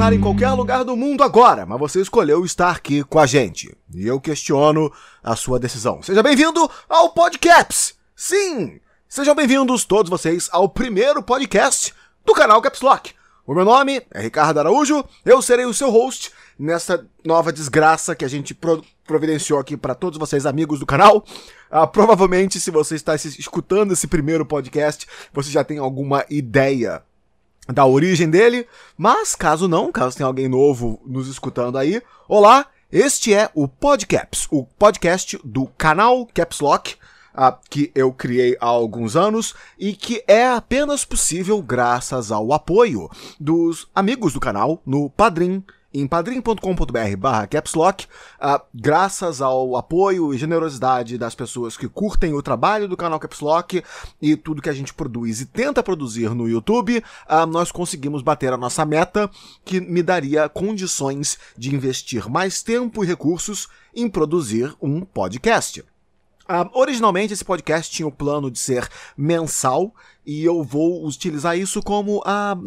estar em qualquer lugar do mundo agora, mas você escolheu estar aqui com a gente. E eu questiono a sua decisão. Seja bem-vindo ao Podcaps! Sim! Sejam bem-vindos todos vocês ao primeiro podcast do canal Caps Lock. O meu nome é Ricardo Araújo, eu serei o seu host nessa nova desgraça que a gente providenciou aqui para todos vocês, amigos do canal. Provavelmente, se você está escutando esse primeiro podcast, você já tem alguma ideia da origem dele, mas caso não, caso tenha alguém novo nos escutando aí, olá, este é o Podcaps, o podcast do canal Caps Lock, que eu criei há alguns anos e que é apenas possível graças ao apoio dos amigos do canal no Padrim, em padrim.com.br/capslock, graças ao apoio e generosidade das pessoas que curtem o trabalho do canal Caps Lock e tudo que a gente produz e tenta produzir no YouTube, nós conseguimos bater a nossa meta, que me daria condições de investir mais tempo e recursos em produzir um podcast. Originalmente esse podcast tinha o plano de ser mensal e eu vou utilizar isso como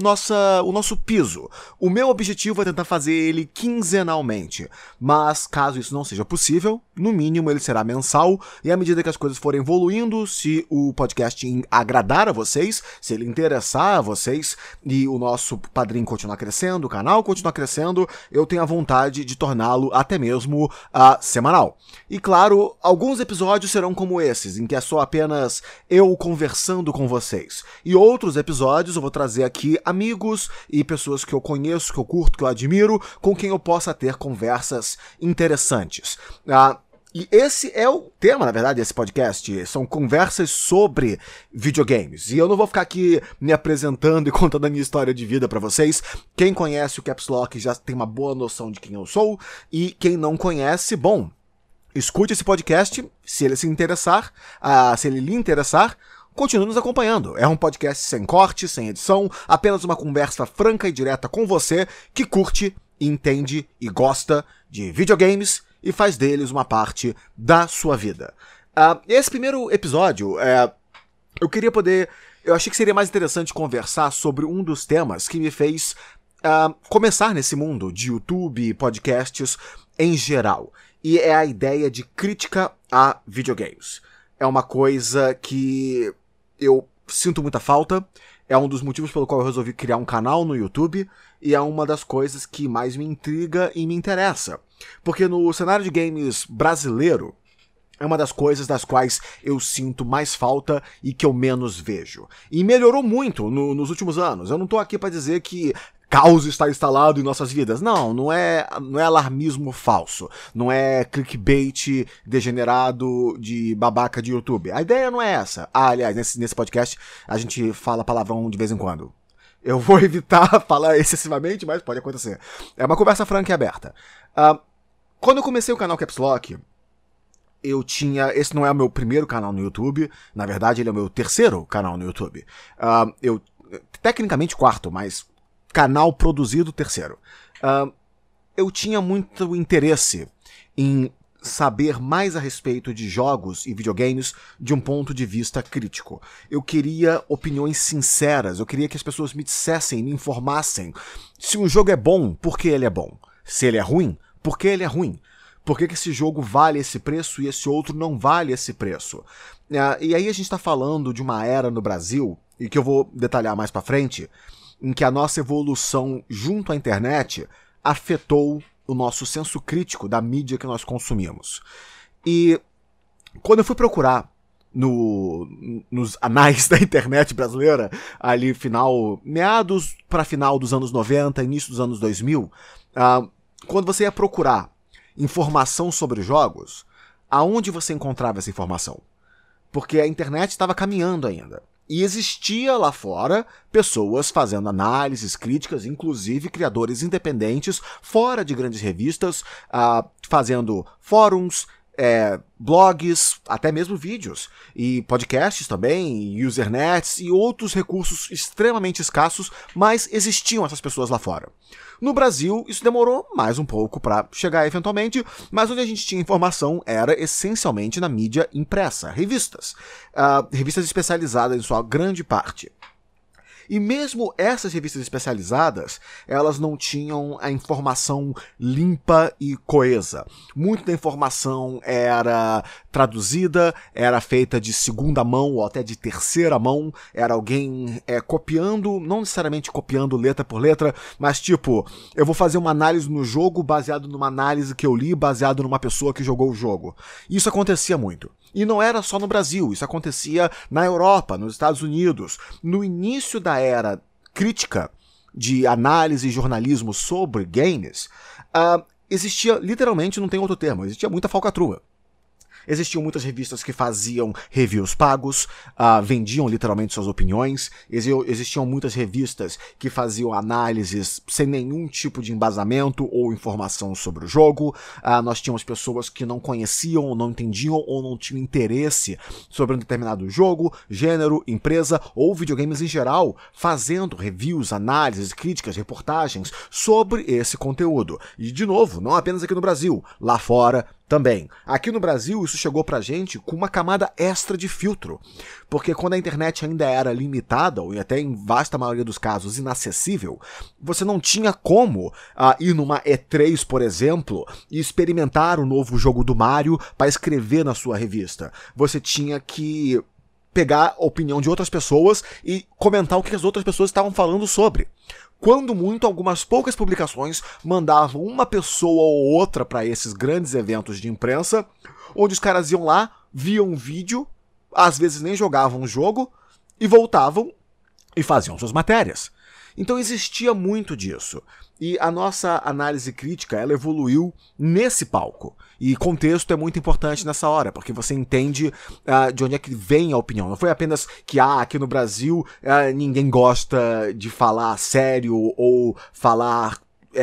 o nosso piso. O meu objetivo é tentar fazer ele quinzenalmente, mas caso isso não seja possível, no mínimo ele será mensal e à medida que as coisas forem evoluindo, se o podcast agradar a vocês, se ele interessar a vocês e o nosso padrinho continuar crescendo, o canal continuar crescendo, eu tenho a vontade de torná-lo até mesmo semanal. E claro, alguns episódios serão como esses, em que é só apenas eu conversando com vocês. E outros episódios eu vou trazer aqui amigos e pessoas que eu conheço, que eu curto, que eu admiro, com quem eu possa ter conversas interessantes. E esse é o tema, na verdade, desse podcast. São conversas sobre videogames. E eu não vou ficar aqui me apresentando e contando a minha história de vida pra vocês. Quem conhece o Caps Lock já tem uma boa noção de quem eu sou. E quem não conhece, bom, escute esse podcast, se ele se interessar, se ele lhe interessar, continue nos acompanhando. É um podcast sem corte, sem edição, apenas uma conversa franca e direta com você que curte, entende e gosta de videogames e faz deles uma parte da sua vida. Esse primeiro episódio, eu achei que seria mais interessante conversar sobre um dos temas que me fez começar nesse mundo de YouTube e podcasts em geral. E é a ideia de crítica a videogames. É uma coisa que eu sinto muita falta, é um dos motivos pelo qual eu resolvi criar um canal no YouTube, e é uma das coisas que mais me intriga e me interessa. Porque no cenário de games brasileiro, é uma das coisas das quais eu sinto mais falta e que eu menos vejo. E melhorou muito nos últimos anos. Eu não tô aqui pra dizer que caos está instalado em nossas vidas. Não é alarmismo falso. Não é clickbait degenerado de babaca de YouTube. A ideia não é essa. Aliás, nesse podcast a gente fala palavrão de vez em quando. Eu vou evitar falar excessivamente, mas pode acontecer. É uma conversa franca e aberta. Quando eu comecei o canal Caps Lock, esse não é o meu primeiro canal no YouTube. Na verdade, ele é o meu terceiro canal no YouTube. Tecnicamente quarto, mas canal produzido terceiro. Eu tinha muito interesse em saber mais a respeito de jogos e videogames de um ponto de vista crítico. Eu queria opiniões sinceras, eu queria que as pessoas me dissessem, me informassem. Se um jogo é bom, por que ele é bom? Se ele é ruim, por que ele é ruim? Por que esse jogo vale esse preço e esse outro não vale esse preço? E aí a gente tá falando de uma era no Brasil, e que eu vou detalhar mais pra frente, em que a nossa evolução junto à internet afetou o nosso senso crítico da mídia que nós consumimos. E quando eu fui procurar nos anais da internet brasileira, ali meados para final dos anos 90, início dos anos 2000, quando você ia procurar informação sobre jogos, aonde você encontrava essa informação? Porque a internet estava caminhando ainda. E existia lá fora pessoas fazendo análises críticas, inclusive criadores independentes, fora de grandes revistas, fazendo fóruns, blogs, até mesmo vídeos, e podcasts também, usernets e outros recursos extremamente escassos, mas existiam essas pessoas lá fora. No Brasil, isso demorou mais um pouco para chegar eventualmente, mas onde a gente tinha informação era essencialmente na mídia impressa, revistas. Revistas especializadas em sua grande parte. E mesmo essas revistas especializadas, elas não tinham a informação limpa e coesa. Muita da informação era traduzida, era feita de segunda mão ou até de terceira mão, era alguém copiando, não necessariamente copiando letra por letra, mas tipo, eu vou fazer uma análise no jogo baseado numa análise que eu li, baseado numa pessoa que jogou o jogo. Isso acontecia muito. E não era só no Brasil, isso acontecia na Europa, nos Estados Unidos. No início da era crítica de análise e jornalismo sobre games, existia, literalmente, não tem outro termo, existia muita falcatrua. Existiam muitas revistas que faziam reviews pagos, vendiam literalmente suas opiniões. Existiam muitas revistas que faziam análises sem nenhum tipo de embasamento ou informação sobre o jogo. Nós tínhamos pessoas que não conheciam, ou não entendiam, ou não tinham interesse sobre um determinado jogo, gênero, empresa ou videogames em geral, fazendo reviews, análises, críticas, reportagens sobre esse conteúdo. E, de novo, não apenas aqui no Brasil, lá fora também. Aqui no Brasil, isso chegou pra gente com uma camada extra de filtro, porque quando a internet ainda era limitada, ou até em vasta maioria dos casos inacessível, você não tinha como ir numa E3, por exemplo, e experimentar o novo jogo do Mario para escrever na sua revista. Você tinha que pegar a opinião de outras pessoas e comentar o que as outras pessoas estavam falando sobre. Quando muito, algumas poucas publicações mandavam uma pessoa ou outra para esses grandes eventos de imprensa, onde os caras iam lá, viam um vídeo, às vezes nem jogavam o jogo, e voltavam e faziam suas matérias. Então existia muito disso. E a nossa análise crítica, ela evoluiu nesse palco. E contexto é muito importante nessa hora, porque você entende de onde é que vem a opinião. Não foi apenas que aqui no Brasil ninguém gosta de falar sério ou falar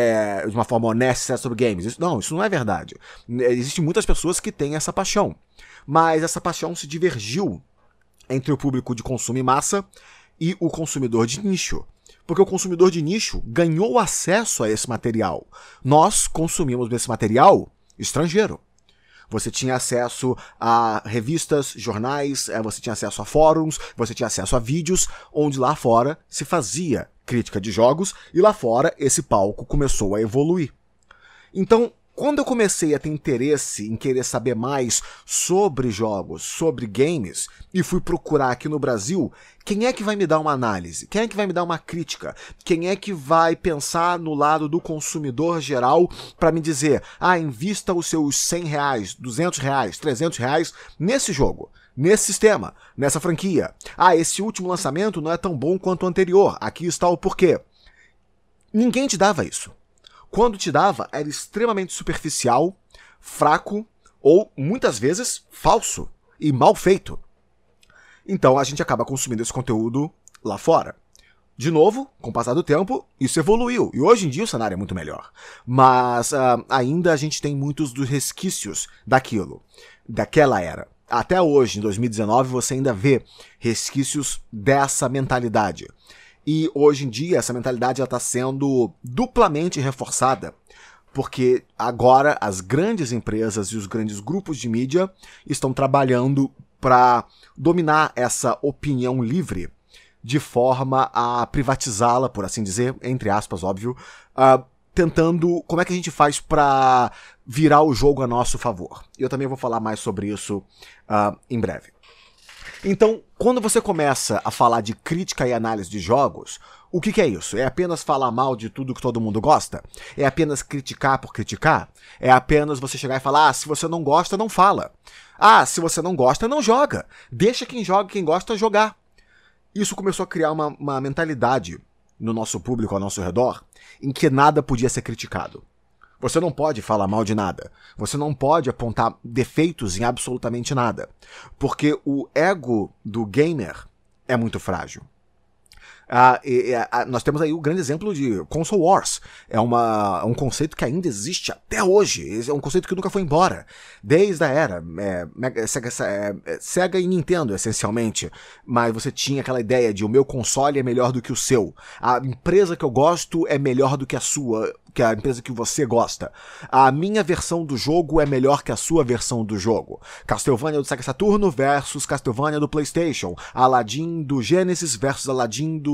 de uma forma honesta sobre games. Isso não é verdade. Existem muitas pessoas que têm essa paixão. Mas essa paixão se divergiu entre o público de consumo em massa e o consumidor de nicho. Porque o consumidor de nicho ganhou acesso a esse material. Nós consumimos esse material estrangeiro. Você tinha acesso a revistas, jornais, você tinha acesso a fóruns, você tinha acesso a vídeos, onde lá fora se fazia crítica de jogos, e lá fora esse palco começou a evoluir. Então, quando eu comecei a ter interesse em querer saber mais sobre jogos, sobre games, e fui procurar aqui no Brasil, quem é que vai me dar uma análise? Quem é que vai me dar uma crítica? Quem é que vai pensar no lado do consumidor geral para me dizer, invista os seus R$100, R$200, R$300 nesse jogo, nesse sistema, nessa franquia. Esse último lançamento não é tão bom quanto o anterior, aqui está o porquê. Ninguém te dava isso. Quando te dava, era extremamente superficial, fraco ou, muitas vezes, falso e mal feito. Então a gente acaba consumindo esse conteúdo lá fora. De novo, com o passar do tempo, isso evoluiu. E hoje em dia o cenário é muito melhor. Mas ainda a gente tem muitos dos resquícios daquela era. Até hoje, em 2019, você ainda vê resquícios dessa mentalidade. E hoje em dia essa mentalidade está sendo duplamente reforçada, porque agora as grandes empresas e os grandes grupos de mídia estão trabalhando para dominar essa opinião livre de forma a privatizá-la, por assim dizer, entre aspas, óbvio, tentando como é que a gente faz para virar o jogo a nosso favor. Eu também vou falar mais sobre isso em breve. Então, quando você começa a falar de crítica e análise de jogos, o que é isso? É apenas falar mal de tudo que todo mundo gosta? É apenas criticar por criticar? É apenas você chegar e falar, se você não gosta, não fala. Se você não gosta, não joga. Deixa quem joga e quem gosta jogar. Isso começou a criar uma mentalidade no nosso público, ao nosso redor, em que nada podia ser criticado. Você não pode falar mal de nada. Você não pode apontar defeitos em absolutamente nada. Porque o ego do gamer é muito frágil. Nós temos aí o grande exemplo de Console Wars. É um conceito que ainda existe até hoje. É um conceito que nunca foi embora. Desde a era Sega e Nintendo, essencialmente. Mas você tinha aquela ideia de o meu console é melhor do que o seu. A empresa que eu gosto é melhor do que a sua, que a empresa que você gosta. A minha versão do jogo é melhor que a sua versão do jogo. Castlevania do Sega Saturno versus Castlevania do PlayStation. Aladdin do Genesis versus Aladdin do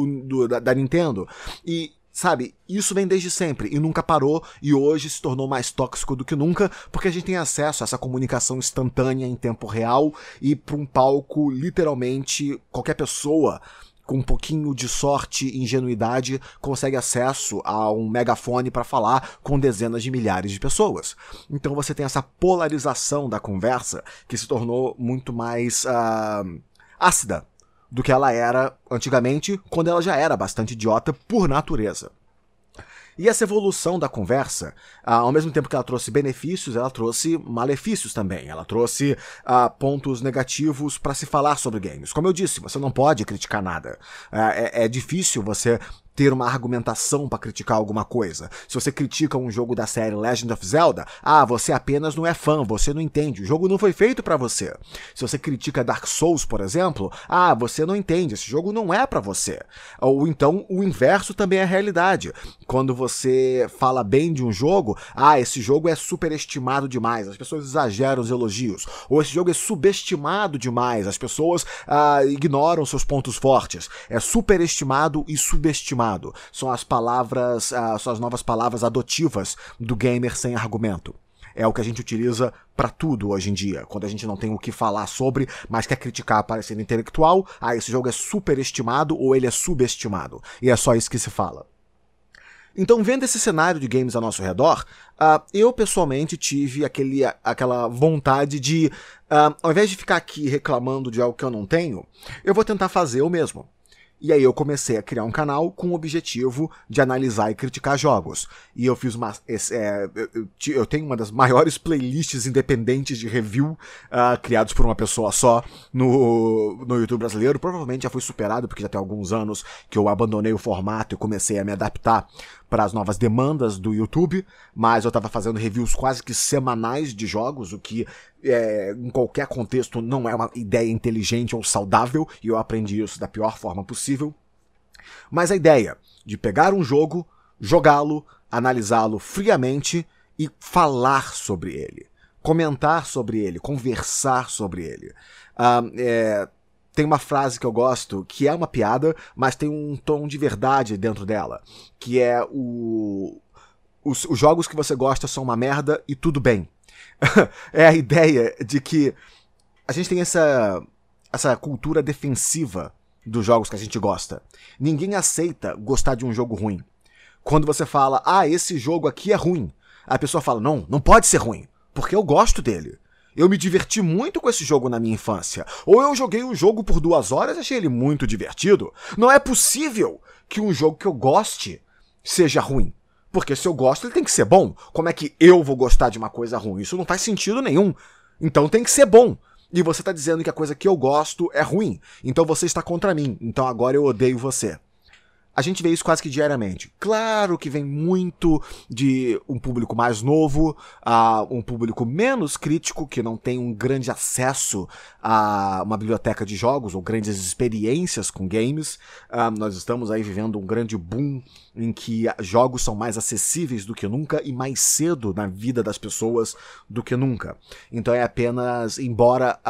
da Nintendo. E, sabe, isso vem desde sempre e nunca parou, e hoje se tornou mais tóxico do que nunca, porque a gente tem acesso a essa comunicação instantânea em tempo real e para um palco, literalmente, qualquer pessoa com um pouquinho de sorte e ingenuidade consegue acesso a um megafone para falar com dezenas de milhares de pessoas. Então você tem essa polarização da conversa que se tornou muito mais ácida do que ela era antigamente, quando ela já era bastante idiota por natureza. E essa evolução da conversa, ao mesmo tempo que ela trouxe benefícios, ela trouxe malefícios também. Ela trouxe pontos negativos para se falar sobre games. Como eu disse, você não pode criticar nada. É difícil você ter uma argumentação para criticar alguma coisa. Se você critica um jogo da série Legend of Zelda, você apenas não é fã, você não entende, o jogo não foi feito para você. Se você critica Dark Souls, por exemplo, você não entende, esse jogo não é para você. Ou então o inverso também é a realidade. Quando você fala bem de um jogo, esse jogo é superestimado demais, as pessoas exageram os elogios. Ou esse jogo é subestimado demais, as pessoas ignoram seus pontos fortes. É superestimado e subestimado. São as palavras, são as novas palavras adotivas do gamer sem argumento. É o que a gente utiliza pra tudo hoje em dia. Quando a gente não tem o que falar sobre, mas quer criticar parecendo intelectual, esse jogo é superestimado ou ele é subestimado. E é só isso que se fala. Então, vendo esse cenário de games ao nosso redor, eu pessoalmente tive aquela vontade de, ao invés de ficar aqui reclamando de algo que eu não tenho, eu vou tentar fazer eu mesmo. E aí eu comecei a criar um canal com o objetivo de analisar e criticar jogos. E eu fiz eu tenho uma das maiores playlists independentes de review criados por uma pessoa só no YouTube brasileiro. Provavelmente já foi superado, porque já tem alguns anos que eu abandonei o formato e comecei a me adaptar para as novas demandas do YouTube, mas eu estava fazendo reviews quase que semanais de jogos, o que em qualquer contexto não é uma ideia inteligente ou saudável, e eu aprendi isso da pior forma possível. Mas a ideia de pegar um jogo, jogá-lo, analisá-lo friamente e falar sobre ele, comentar sobre ele, conversar sobre ele. Tem uma frase que eu gosto, que é uma piada, mas tem um tom de verdade dentro dela, que é os jogos que você gosta são uma merda e tudo bem. É a ideia de que a gente tem essa cultura defensiva dos jogos que a gente gosta. Ninguém aceita gostar de um jogo ruim. Quando você fala, esse jogo aqui é ruim, a pessoa fala, não pode ser ruim, porque eu gosto dele. Eu me diverti muito com esse jogo na minha infância. Ou eu joguei um jogo por 2 horas e achei ele muito divertido. Não é possível que um jogo que eu goste seja ruim. Porque se eu gosto, ele tem que ser bom. Como é que eu vou gostar de uma coisa ruim? Isso não faz sentido nenhum. Então tem que ser bom. E você está dizendo que a coisa que eu gosto é ruim. Então você está contra mim. Então agora eu odeio você. A gente vê isso quase que diariamente. Claro que vem muito de um público mais novo, um público menos crítico, que não tem um grande acesso a uma biblioteca de jogos ou grandes experiências com games. Nós estamos aí vivendo um grande boom em que jogos são mais acessíveis do que nunca e mais cedo na vida das pessoas do que nunca. Então é apenas, embora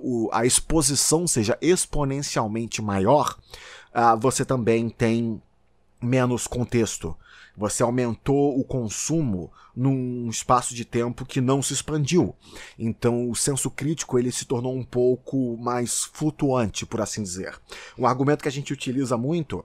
a exposição seja exponencialmente maior, você também tem menos contexto. Você aumentou o consumo num espaço de tempo que não se expandiu. Então o senso crítico ele se tornou um pouco mais flutuante, por assim dizer. Um argumento que a gente utiliza muito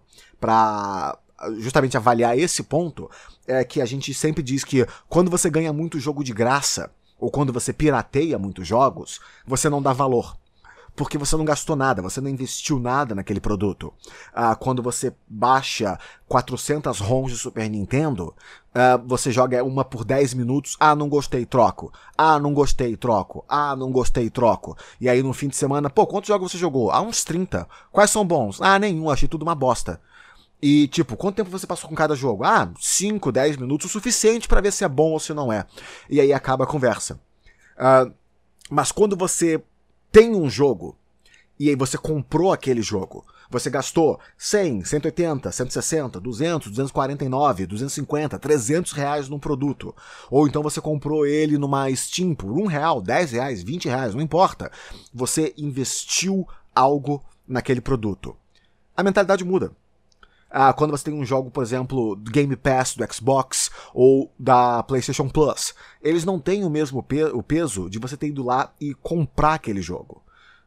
para justamente avaliar esse ponto é que a gente sempre diz que quando você ganha muito jogo de graça, ou quando você pirateia muitos jogos, você não dá valor. Porque você não gastou nada, você não investiu nada naquele produto. Quando você baixa 400 ROMs de Super Nintendo, você joga uma por 10 minutos, não gostei, troco. Não gostei, troco. Não gostei, troco. E aí no fim de semana, quantos jogos você jogou? Uns 30. Quais são bons? Nenhum, achei tudo uma bosta. E quanto tempo você passou com cada jogo? 5, 10 minutos, o suficiente pra ver se é bom ou se não é. E aí acaba a conversa. Mas quando você tem um jogo, e aí você comprou aquele jogo, você gastou 100, 180, 160, 200, 249, 250, 300 reais num produto, ou então você comprou ele numa Steam por R$1, R$10, R$20, não importa, você investiu algo naquele produto. A mentalidade muda. quando você tem um jogo, por exemplo, do Game Pass do Xbox ou da PlayStation Plus, eles não têm o mesmo o peso de você ter ido lá e comprar aquele jogo.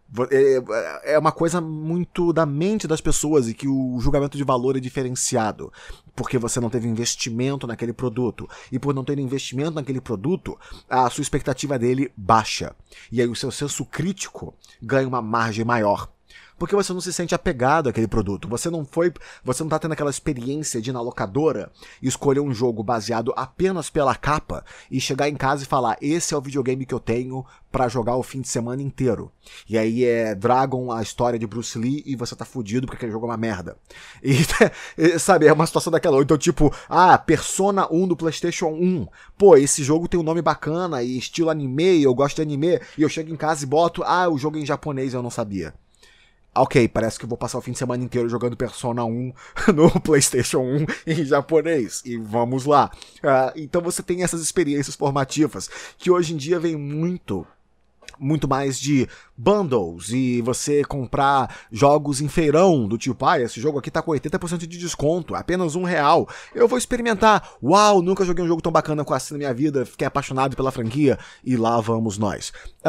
É uma coisa muito da mente das pessoas, e que o julgamento de valor é diferenciado, porque você não teve investimento naquele produto, e por não ter investimento naquele produto, a sua expectativa dele baixa, e aí o seu senso crítico ganha uma margem maior. Porque você não se sente apegado àquele produto. Você não tá tendo aquela experiência de ir na locadora e escolher um jogo baseado apenas pela capa e chegar em casa e falar: esse é o videogame que eu tenho pra jogar o fim de semana inteiro. E aí é Dragon, a história de Bruce Lee, e você tá fudido porque aquele jogo é uma merda. E sabe, é uma situação daquela. Então, tipo, Persona 1 do PlayStation 1. Pô, esse jogo tem um nome bacana e estilo anime, eu gosto de anime, e eu chego em casa e boto: o jogo é em japonês, eu não sabia. Ok, parece que eu vou passar o fim de semana inteiro jogando Persona 1 no PlayStation 1 em japonês. E vamos lá. Então você tem essas experiências formativas, que hoje em dia vem muito mais de bundles, e você comprar jogos em feirão, do tipo, esse jogo aqui tá com 80% de desconto, apenas R$1. Eu vou experimentar. Uau, nunca joguei um jogo tão bacana assim na minha vida, fiquei apaixonado pela franquia, e lá vamos nós.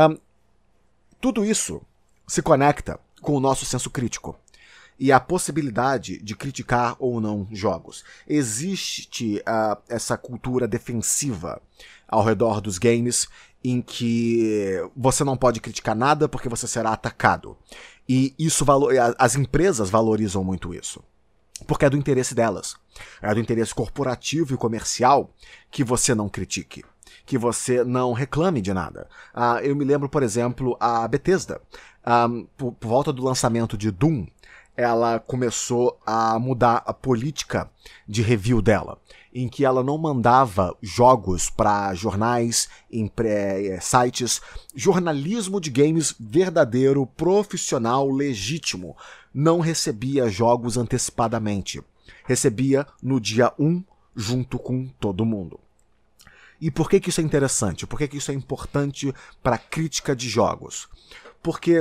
Tudo isso se conecta com o nosso senso crítico e a possibilidade de criticar ou não jogos. Existe essa cultura defensiva ao redor dos games, em que você não pode criticar nada porque você será atacado. E as empresas valorizam muito isso, porque é do interesse delas. É do interesse corporativo e comercial que você não critique, que você não reclame de nada. Eu me lembro, por exemplo, a Bethesda. Por volta do lançamento de Doom, ela começou a mudar a política de review dela, em que ela não mandava jogos para jornais, sites, jornalismo de games verdadeiro, profissional, legítimo. Não recebia jogos antecipadamente. Recebia no dia 1, junto com todo mundo. E por que isso é interessante? Por que isso é importante para a crítica de jogos? Porque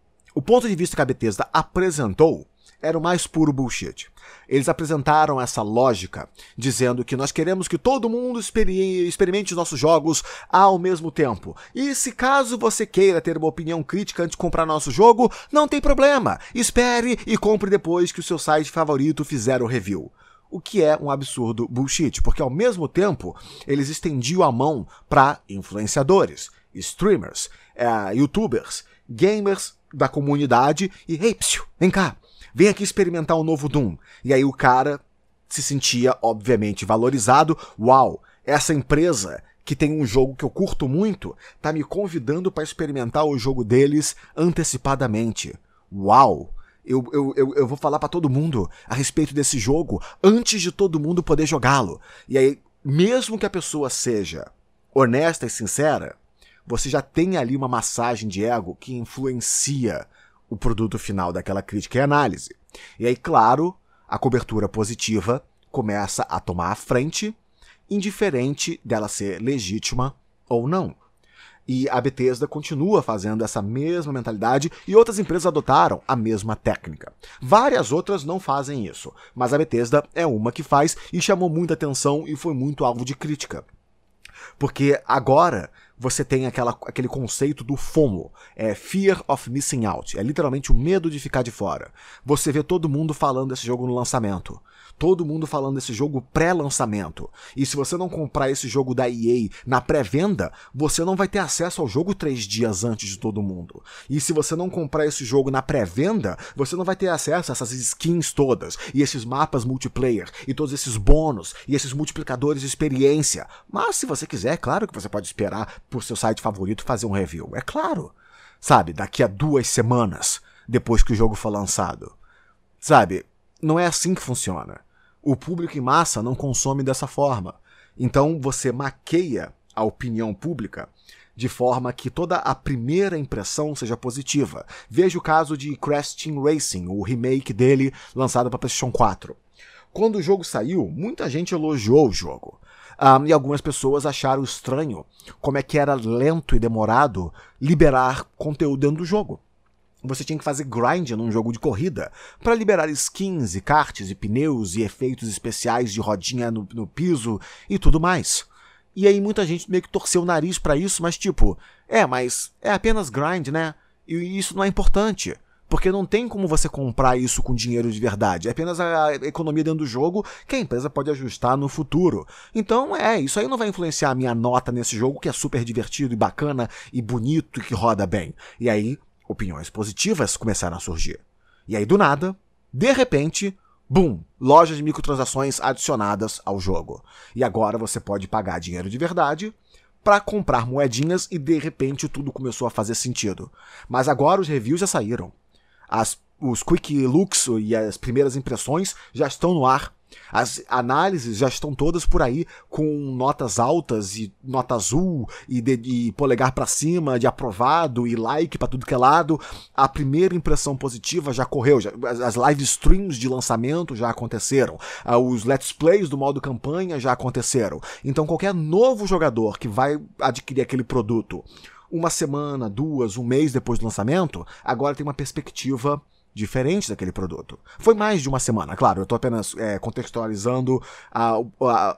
o ponto de vista que a Bethesda apresentou era o mais puro bullshit. Eles apresentaram essa lógica, dizendo que nós queremos que todo mundo experimente os nossos jogos ao mesmo tempo. E se caso você queira ter uma opinião crítica antes de comprar nosso jogo, não tem problema. Espere e compre depois que o seu site favorito fizer o review. O que é um absurdo bullshit, porque ao mesmo tempo eles estendiam a mão para influenciadores, streamers, youtubers, gamers da comunidade e: ei, vem cá, vem aqui experimentar o novo Doom. E aí o cara se sentia, obviamente, valorizado. Uau, essa empresa que tem um jogo que eu curto muito tá me convidando para experimentar o jogo deles antecipadamente. Uau, eu vou falar para todo mundo a respeito desse jogo antes de todo mundo poder jogá-lo. E aí, mesmo que a pessoa seja honesta e sincera, você já tem ali uma massagem de ego que influencia o produto final daquela crítica e análise. E aí, claro, a cobertura positiva começa a tomar a frente, indiferente dela ser legítima ou não. E a Bethesda continua fazendo essa mesma mentalidade, e outras empresas adotaram a mesma técnica. Várias outras não fazem isso, mas a Bethesda é uma que faz, e chamou muita atenção e foi muito alvo de crítica. Porque agora você tem aquele conceito do FOMO, Fear of Missing Out, é literalmente o medo de ficar de fora. Você vê todo mundo falando desse jogo no lançamento, todo mundo falando desse jogo pré-lançamento, e se você não comprar esse jogo da EA na pré-venda, você não vai ter acesso ao jogo 3 dias antes de todo mundo. E se você não comprar esse jogo na pré-venda, você não vai ter acesso a essas skins todas, e esses mapas multiplayer, e todos esses bônus, e esses multiplicadores de experiência. Mas se você quiser, é claro que você pode esperar por seu site favorito fazer um review. É claro. Sabe, daqui a 2 semanas, depois que o jogo for lançado. Sabe, não é assim que funciona. O público em massa não consome dessa forma. Então você maqueia a opinião pública de forma que toda a primeira impressão seja positiva. Veja o caso de Crash Team Racing, o remake dele lançado para PlayStation 4. Quando o jogo saiu, muita gente elogiou o jogo. E algumas pessoas acharam estranho como é que era lento e demorado liberar conteúdo dentro do jogo. você tinha que fazer grind num jogo de corrida para liberar skins e karts e pneus e efeitos especiais de rodinha no piso e tudo mais. E aí muita gente meio que torceu o nariz pra isso, mas tipo, mas é apenas grind, né? E isso não é importante, porque não tem como você comprar isso com dinheiro de verdade. É apenas a economia dentro do jogo que a empresa pode ajustar no futuro. Então isso aí não vai influenciar a minha nota nesse jogo, que é super divertido e bacana e bonito e que roda bem. E aí opiniões positivas começaram a surgir. E aí do nada, de repente, boom, lojas de microtransações adicionadas ao jogo. E agora você pode pagar dinheiro de verdade para comprar moedinhas e de repente tudo começou a fazer sentido. Mas agora os reviews já saíram. Os quick looks e as primeiras impressões já estão no ar. As análises já estão todas por aí com notas altas e nota azul e polegar pra cima, de aprovado e like pra tudo que é lado. A primeira impressão positiva já correu, as live streams de lançamento já aconteceram, os let's plays do modo campanha já aconteceram. Então qualquer novo jogador que vai adquirir aquele produto uma semana, 2, um mês depois do lançamento, agora tem uma perspectiva diferente daquele produto. Foi mais de uma semana, claro, eu estou apenas contextualizando a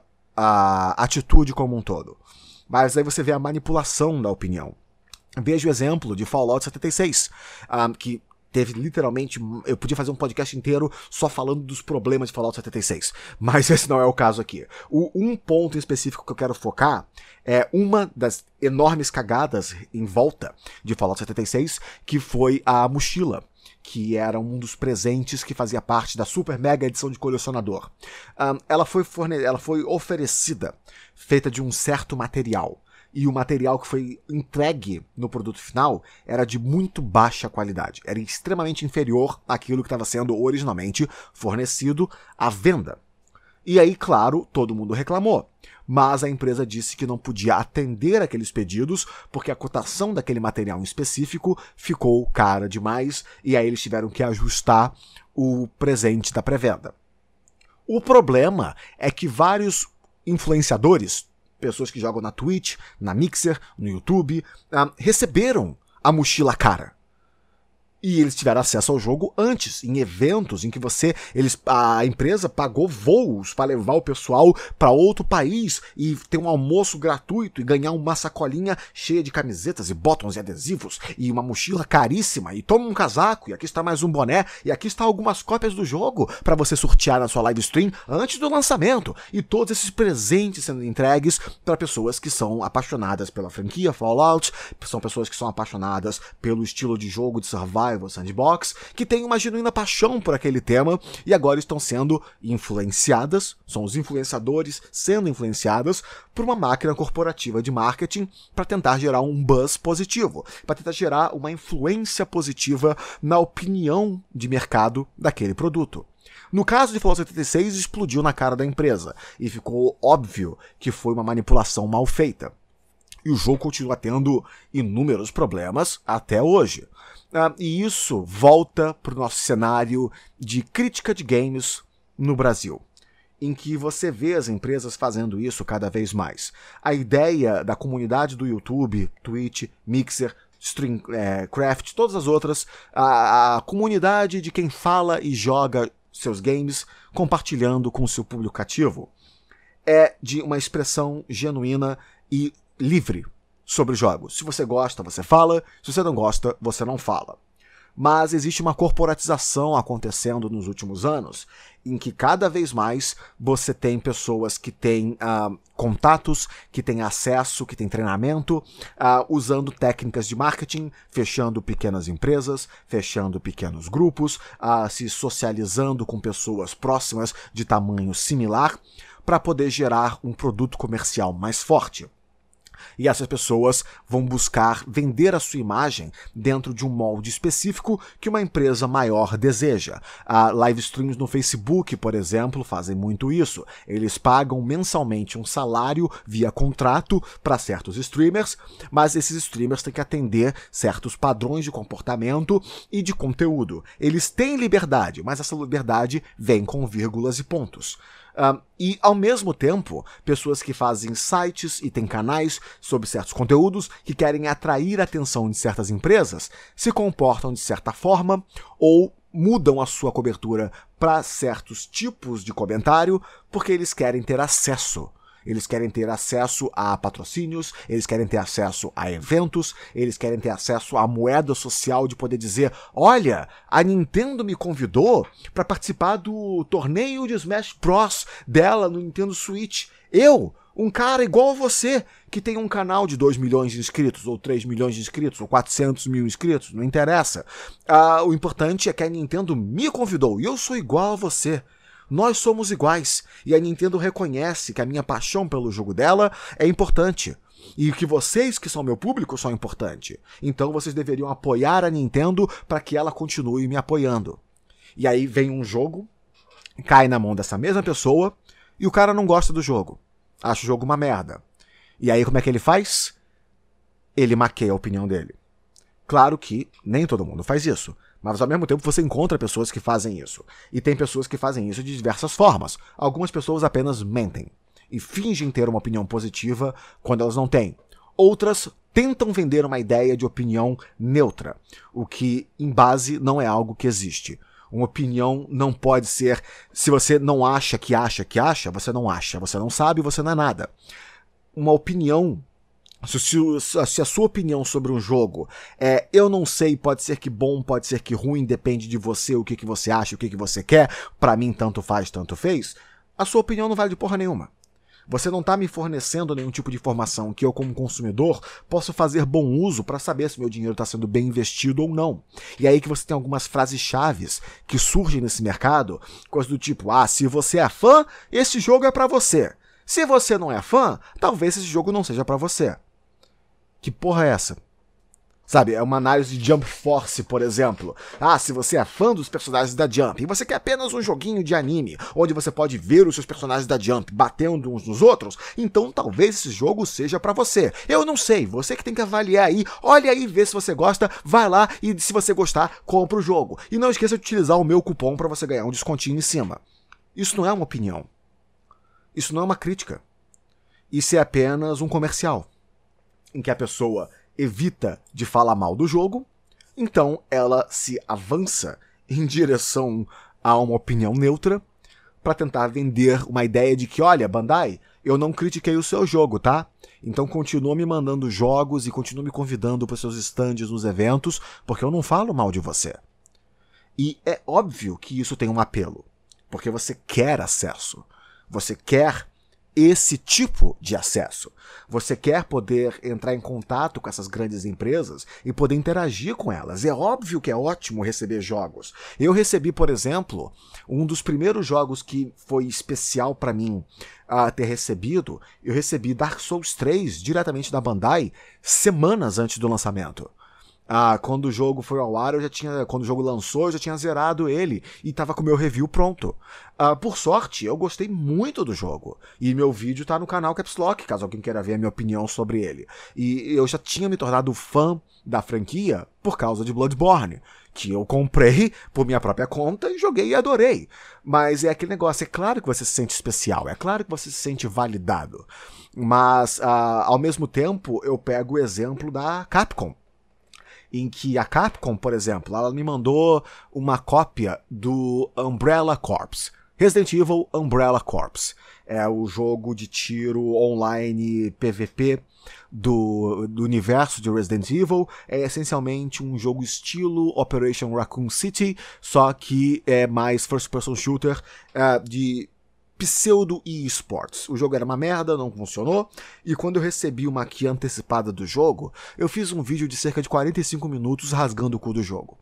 atitude como um todo. Mas aí você vê a manipulação da opinião. Veja o exemplo de Fallout 76, que teve literalmente... Eu podia fazer um podcast inteiro só falando dos problemas de Fallout 76, mas esse não é o caso aqui. Um ponto específico que eu quero focar é uma das enormes cagadas em volta de Fallout 76, que foi a mochila, que era um dos presentes que fazia parte da super mega edição de colecionador. Ela foi oferecida, feita de um certo material, e o material que foi entregue no produto final era de muito baixa qualidade, era extremamente inferior àquilo que estava sendo originalmente fornecido à venda. E aí, claro, todo mundo reclamou. Mas a empresa disse que não podia atender aqueles pedidos porque a cotação daquele material em específico ficou cara demais e aí eles tiveram que ajustar o presente da pré-venda. O problema é que vários influenciadores, pessoas que jogam na Twitch, na Mixer, no YouTube, receberam a mochila cara. E eles tiveram acesso ao jogo antes, em eventos em que a empresa pagou voos para levar o pessoal para outro país e ter um almoço gratuito e ganhar uma sacolinha cheia de camisetas e botões e adesivos e uma mochila caríssima e toma um casaco e aqui está mais um boné e aqui está algumas cópias do jogo para você sortear na sua live stream antes do lançamento. E todos esses presentes sendo entregues para pessoas que são apaixonadas pela franquia Fallout, são pessoas que são apaixonadas pelo estilo de jogo de survival sandbox, que tem uma genuína paixão por aquele tema e agora estão sendo influenciadas, são os influenciadores sendo influenciadas por uma máquina corporativa de marketing para tentar gerar um buzz positivo, para tentar gerar uma influência positiva na opinião de mercado daquele produto. No caso de Fallout 76, explodiu na cara da empresa e ficou óbvio que foi uma manipulação mal feita. E o jogo continua tendo inúmeros problemas até hoje. E isso volta para o nosso cenário de crítica de games no Brasil, em que você vê as empresas fazendo isso cada vez mais. A ideia da comunidade do YouTube, Twitch, Mixer, Streamcraft, todas as outras, a comunidade de quem fala e joga seus games compartilhando com o seu público cativo, é de uma expressão genuína e livre sobre jogos. Se você gosta, você fala. Se você não gosta, você não fala. Mas existe uma corporatização acontecendo nos últimos anos, em que cada vez mais você tem pessoas que têm contatos, que têm acesso, que têm treinamento, usando técnicas de marketing, fechando pequenas empresas, fechando pequenos grupos, se socializando com pessoas próximas de tamanho similar, para poder gerar um produto comercial mais forte. E essas pessoas vão buscar vender a sua imagem dentro de um molde específico que uma empresa maior deseja. Live streams no Facebook, por exemplo, fazem muito isso. Eles pagam mensalmente um salário via contrato para certos streamers, mas esses streamers têm que atender certos padrões de comportamento e de conteúdo. Eles têm liberdade, mas essa liberdade vem com vírgulas e pontos. E, ao mesmo tempo, pessoas que fazem sites e têm canais sobre certos conteúdos que querem atrair a atenção de certas empresas se comportam de certa forma ou mudam a sua cobertura para certos tipos de comentário porque eles querem ter acesso. Eles querem ter acesso a patrocínios, eles querem ter acesso a eventos, eles querem ter acesso à moeda social de poder dizer: olha, a Nintendo me convidou para participar do torneio de Smash Bros. Dela no Nintendo Switch. Eu, um cara igual a você, que tem um canal de 2 milhões de inscritos, ou 3 milhões de inscritos, ou 400 mil inscritos, não interessa. O importante é que a Nintendo me convidou e eu sou igual a você. Nós somos iguais, e a Nintendo reconhece que a minha paixão pelo jogo dela é importante, e que vocês, que são meu público, são importantes. Então vocês deveriam apoiar a Nintendo para que ela continue me apoiando. E aí vem um jogo, cai na mão dessa mesma pessoa, e o cara não gosta do jogo. Acha o jogo uma merda. E aí como é que ele faz? Ele maqueia a opinião dele. Claro que nem todo mundo faz isso. Mas ao mesmo tempo você encontra pessoas que fazem isso. E tem pessoas que fazem isso de diversas formas. Algumas pessoas apenas mentem. E fingem ter uma opinião positiva quando elas não têm. Outras tentam vender uma ideia de opinião neutra. O que, em base, não é algo que existe. Uma opinião não pode ser... Se você não acha que acha que acha, você não acha. Você não sabe, você não é nada. Uma opinião... Se a sua opinião sobre um jogo é eu não sei, pode ser que bom, pode ser que ruim, depende de você, o que você acha, o que você quer, pra mim tanto faz, tanto fez, a sua opinião não vale de porra nenhuma. Você não tá me fornecendo nenhum tipo de informação que eu, como consumidor, posso fazer bom uso para saber se meu dinheiro está sendo bem investido ou não. E aí que você tem algumas frases-chaves que surgem nesse mercado, coisas do tipo, se você é fã, esse jogo é pra você. Se você não é fã, talvez esse jogo não seja pra você. Que porra é essa? Sabe, é uma análise de Jump Force, por exemplo. Se você é fã dos personagens da Jump e você quer apenas um joguinho de anime, onde você pode ver os seus personagens da Jump batendo uns nos outros, então talvez esse jogo seja pra você. Eu não sei, você que tem que avaliar aí, olha aí, vê se você gosta, vai lá e se você gostar, compra o jogo. E não esqueça de utilizar o meu cupom pra você ganhar um descontinho em cima. Isso não é uma opinião. Isso não é uma crítica. Isso é apenas um comercial, em que a pessoa evita de falar mal do jogo, então ela se avança em direção a uma opinião neutra para tentar vender uma ideia de que, olha, Bandai, eu não critiquei o seu jogo, tá? Então continua me mandando jogos e continua me convidando para os seus stands nos eventos, porque eu não falo mal de você. E é óbvio que isso tem um apelo, porque você quer acesso, você quer esse tipo de acesso. Você quer poder entrar em contato com essas grandes empresas e poder interagir com elas. É óbvio que é ótimo receber jogos. Eu recebi, por exemplo, um dos primeiros jogos que foi especial para mim ter recebido, eu recebi Dark Souls 3 diretamente da Bandai semanas antes do lançamento. Quando o jogo foi ao ar, quando o jogo lançou, eu já tinha zerado ele e estava com o meu review pronto. Por sorte, eu gostei muito do jogo. E meu vídeo tá no canal Caps Lock, caso alguém queira ver a minha opinião sobre ele. E eu já tinha me tornado fã da franquia por causa de Bloodborne, que eu comprei por minha própria conta e joguei e adorei. Mas é aquele negócio, é claro que você se sente especial, é claro que você se sente validado. Mas, ao mesmo tempo, eu pego o exemplo da Capcom, em que a Capcom, por exemplo, ela me mandou uma cópia do Umbrella Corps. Resident Evil Umbrella Corps. É o jogo de tiro online PVP do universo de Resident Evil. É essencialmente um jogo estilo Operation Raccoon City, só que é mais first person shooter de pseudo e-sports. O jogo era uma merda, não funcionou, e quando eu recebi uma key antecipada do jogo, eu fiz um vídeo de cerca de 45 minutos rasgando o cu do jogo.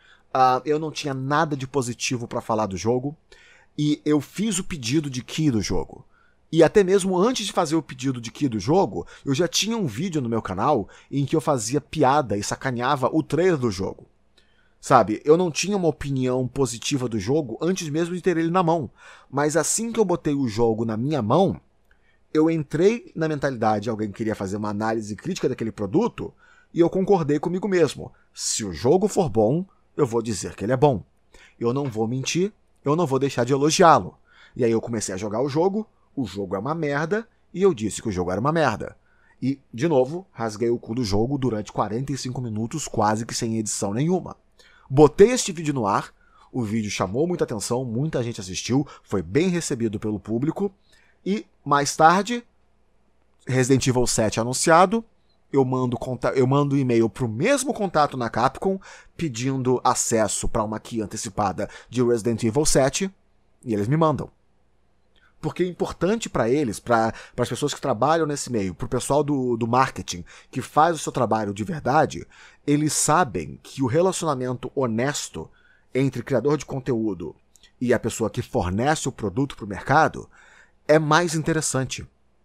Eu não tinha nada de positivo para falar do jogo, e eu fiz o pedido de key do jogo. E até mesmo antes de fazer o pedido de key do jogo, eu já tinha um vídeo no meu canal em que eu fazia piada e sacaneava o trailer do jogo. Sabe, eu não tinha uma opinião positiva do jogo antes mesmo de ter ele na mão. Mas assim que eu botei o jogo na minha mão, eu entrei na mentalidade de alguém que queria fazer uma análise crítica daquele produto e eu concordei comigo mesmo. Se o jogo for bom, eu vou dizer que ele é bom. Eu não vou mentir, eu não vou deixar de elogiá-lo. E aí eu comecei a jogar o jogo é uma merda, e eu disse que o jogo era uma merda. E, de novo, rasguei o cu do jogo durante 45 minutos, quase que sem edição nenhuma. Botei este vídeo no ar, o vídeo chamou muita atenção, muita gente assistiu, foi bem recebido pelo público, e mais tarde, Resident Evil 7 anunciado, eu mando e-mail pro mesmo contato na Capcom, pedindo acesso para uma key antecipada de Resident Evil 7, e eles me mandam. Porque é importante para eles, para as pessoas que trabalham nesse meio, para o pessoal do marketing que faz o seu trabalho de verdade, eles sabem que o relacionamento honesto entre criador de conteúdo e a pessoa que fornece o produto para o mercado é mais interessante.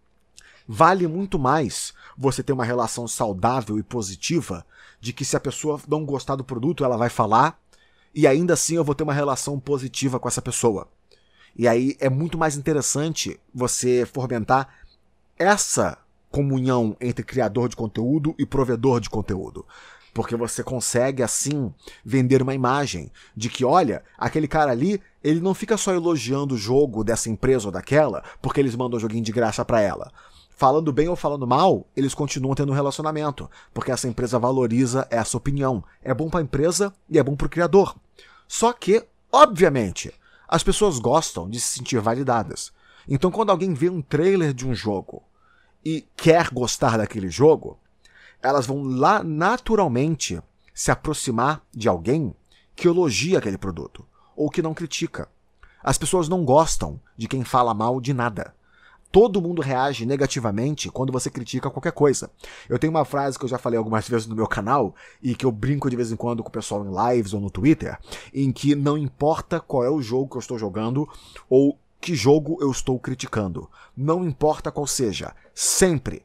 Vale muito mais você ter uma relação saudável e positiva de que se a pessoa não gostar do produto, ela vai falar, e ainda assim eu vou ter uma relação positiva com essa pessoa. E aí é muito mais interessante você fomentar essa comunhão entre criador de conteúdo e provedor de conteúdo. Porque você consegue, assim, vender uma imagem de que, olha, aquele cara ali, ele não fica só elogiando o jogo dessa empresa ou daquela, porque eles mandam um joguinho de graça pra ela. Falando bem ou falando mal, eles continuam tendo um relacionamento, porque essa empresa valoriza essa opinião. É bom pra empresa e é bom pro criador. Só que, obviamente, as pessoas gostam de se sentir validadas. Então, quando alguém vê um trailer de um jogo e quer gostar daquele jogo, elas vão lá naturalmente se aproximar de alguém que elogia aquele produto, ou que não critica. As pessoas não gostam de quem fala mal de nada. Todo mundo reage negativamente quando você critica qualquer coisa. Eu tenho uma frase que eu já falei algumas vezes no meu canal e que eu brinco de vez em quando com o pessoal em lives ou no Twitter, em que não importa qual é o jogo que eu estou jogando ou que jogo eu estou criticando. Não importa qual seja, sempre,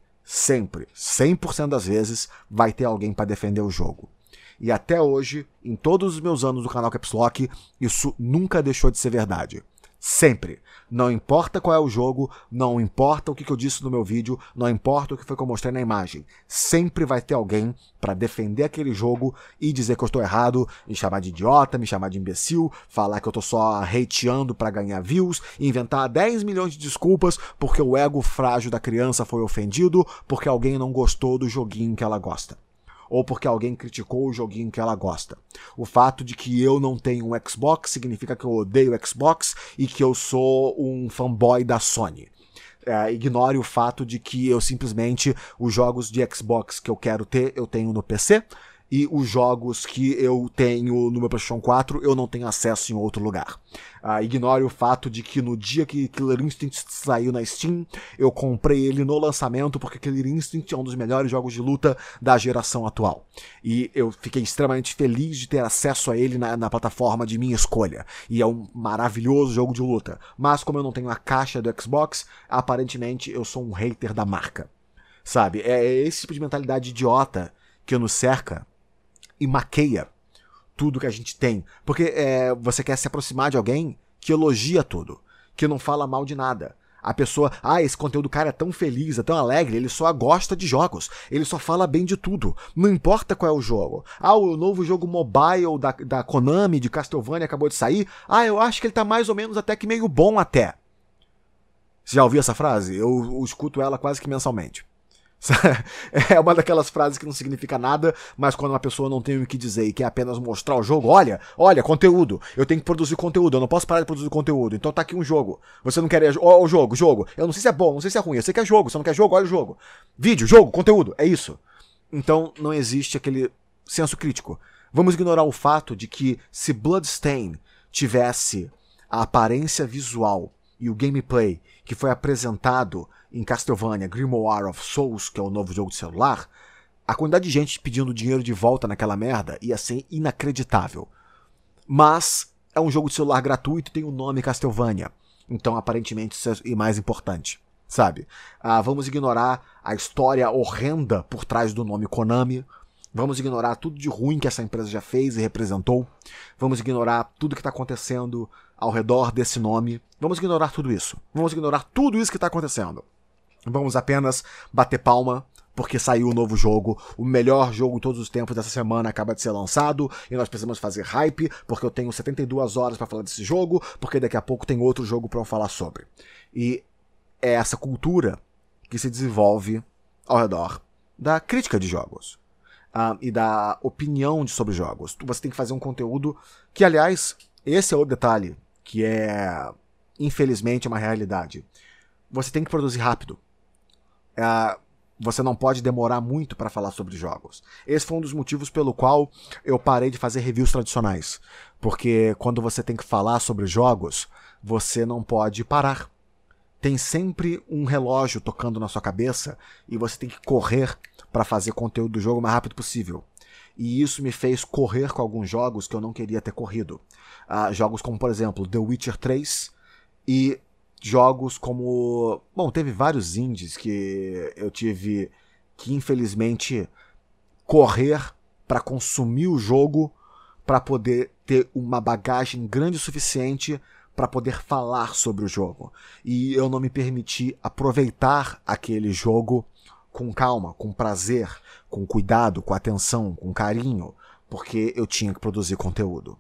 100% das vezes vai ter alguém para defender o jogo. E até hoje, em todos os meus anos do canal Caps Lock, isso nunca deixou de ser verdade. Sempre. Não importa qual é o jogo, não importa o que eu disse no meu vídeo, não importa o que foi que eu mostrei na imagem. Sempre vai ter alguém para defender aquele jogo e dizer que eu estou errado, me chamar de idiota, me chamar de imbecil, falar que eu tô só hateando para ganhar views, inventar 10 milhões de desculpas porque o ego frágil da criança foi ofendido, porque alguém não gostou do joguinho que ela gosta. Ou porque alguém criticou o joguinho que ela gosta. O fato de que eu não tenho um Xbox significa que eu odeio o Xbox e que eu sou um fanboy da Sony. Ignore o fato de que eu simplesmente, os jogos de Xbox que eu quero ter, eu tenho no PC, e os jogos que eu tenho no meu PlayStation 4 eu não tenho acesso em outro lugar. Ignore o fato de que no dia que Killer Instinct saiu na Steam, eu comprei ele no lançamento porque Killer Instinct é um dos melhores jogos de luta da geração atual. E eu fiquei extremamente feliz de ter acesso a ele na plataforma de minha escolha. E é um maravilhoso jogo de luta. Mas como eu não tenho a caixa do Xbox, aparentemente eu sou um hater da marca. Sabe? É esse tipo de mentalidade idiota que nos cerca e maqueia tudo que a gente tem. Porque você quer se aproximar de alguém que elogia tudo, que não fala mal de nada. A pessoa, esse conteúdo do cara é tão feliz, é tão alegre, ele só gosta de jogos, ele só fala bem de tudo, não importa qual é o jogo. O novo jogo mobile da Konami, de Castlevania, acabou de sair, eu acho que ele tá mais ou menos até que meio bom até. Você já ouviu essa frase? Eu escuto ela quase que mensalmente. É uma daquelas frases que não significa nada, mas quando uma pessoa não tem o que dizer e quer apenas mostrar o jogo, olha, conteúdo, eu tenho que produzir conteúdo, eu não posso parar de produzir conteúdo, então tá aqui um jogo, você não quer o jogo, eu não sei se é bom, não sei se é ruim, eu sei que é jogo, você não quer jogo, olha o jogo, vídeo, jogo, conteúdo, é isso. Então não existe aquele senso crítico. Vamos ignorar o fato de que se Bloodstain tivesse a aparência visual e o gameplay que foi apresentado em Castlevania Grimoire of Souls, que é o novo jogo de celular, a quantidade de gente pedindo dinheiro de volta naquela merda ia ser inacreditável. Mas é um jogo de celular gratuito e tem o nome Castlevania. Então, aparentemente, isso é mais importante, sabe? Vamos ignorar a história horrenda por trás do nome Konami. Vamos ignorar tudo de ruim que essa empresa já fez e representou. Vamos ignorar tudo que está acontecendo ao redor desse nome. Vamos ignorar tudo isso. Vamos ignorar tudo isso que está acontecendo. Vamos apenas bater palma porque saiu um novo jogo, o melhor jogo de todos os tempos dessa semana acaba de ser lançado, e nós precisamos fazer hype, porque eu tenho 72 horas para falar desse jogo, porque daqui a pouco tem outro jogo para eu falar sobre. E é essa cultura que se desenvolve ao redor da crítica de jogos e da opinião sobre jogos. Você tem que fazer um conteúdo que, aliás, esse é o detalhe, que é, infelizmente, uma realidade. Você tem que produzir rápido. Você não pode demorar muito para falar sobre jogos. Esse foi um dos motivos pelo qual eu parei de fazer reviews tradicionais. Porque quando você tem que falar sobre jogos, você não pode parar. Tem sempre um relógio tocando na sua cabeça e você tem que correr para fazer conteúdo do jogo o mais rápido possível. E isso me fez correr com alguns jogos que eu não queria ter corrido. Jogos como, por exemplo, The Witcher 3 e jogos como... Bom, teve vários indies que eu tive que, infelizmente, correr para consumir o jogo para poder ter uma bagagem grande o suficiente para poder falar sobre o jogo. E eu não me permiti aproveitar aquele jogo com calma, com prazer, com cuidado, com atenção, com carinho, porque eu tinha que produzir conteúdo.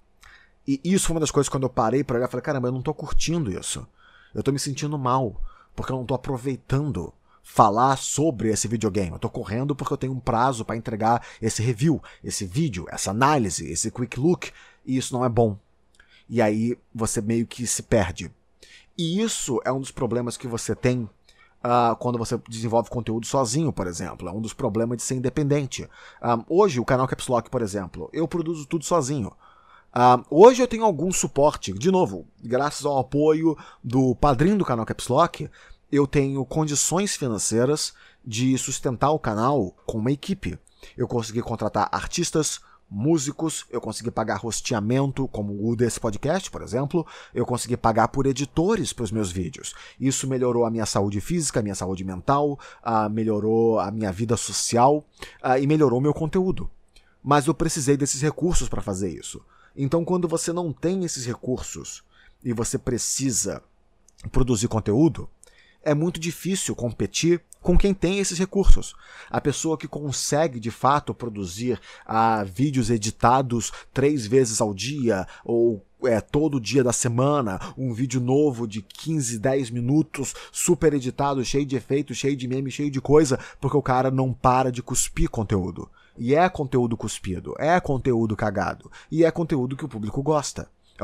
E isso foi uma das coisas que quando eu parei para olhar, eu falei, caramba, eu não tô curtindo isso. Eu tô me sentindo mal, porque eu não tô aproveitando falar sobre esse videogame. Eu tô correndo porque eu tenho um prazo para entregar esse review, esse vídeo, essa análise, esse quick look, e isso não é bom. E aí você meio que se perde. E isso é um dos problemas que você tem quando você desenvolve conteúdo sozinho, por exemplo. É um dos problemas de ser independente. Hoje, o canal Caps Lock, por exemplo, eu produzo tudo sozinho. Hoje eu tenho algum suporte. De novo, graças ao apoio do padrinho do canal Caps Lock, eu tenho condições financeiras de sustentar o canal com uma equipe. Eu consegui contratar artistas, músicos, eu consegui pagar rosteamento, como o desse podcast, por exemplo, eu consegui pagar por editores para os meus vídeos. Isso melhorou a minha saúde física, a minha saúde mental, melhorou a minha vida social e melhorou o meu conteúdo. Mas eu precisei desses recursos para fazer isso. Então, quando você não tem esses recursos e você precisa produzir conteúdo, é muito difícil competir com quem tem esses recursos. A pessoa que consegue, de fato, produzir vídeos editados 3 vezes ao dia, ou todo dia da semana, um vídeo novo de 15, 10 minutos, super editado, cheio de efeitos, cheio de meme, cheio de coisa, porque o cara não para de cuspir conteúdo. E é conteúdo cuspido, é conteúdo cagado, e é conteúdo que o público gosta. É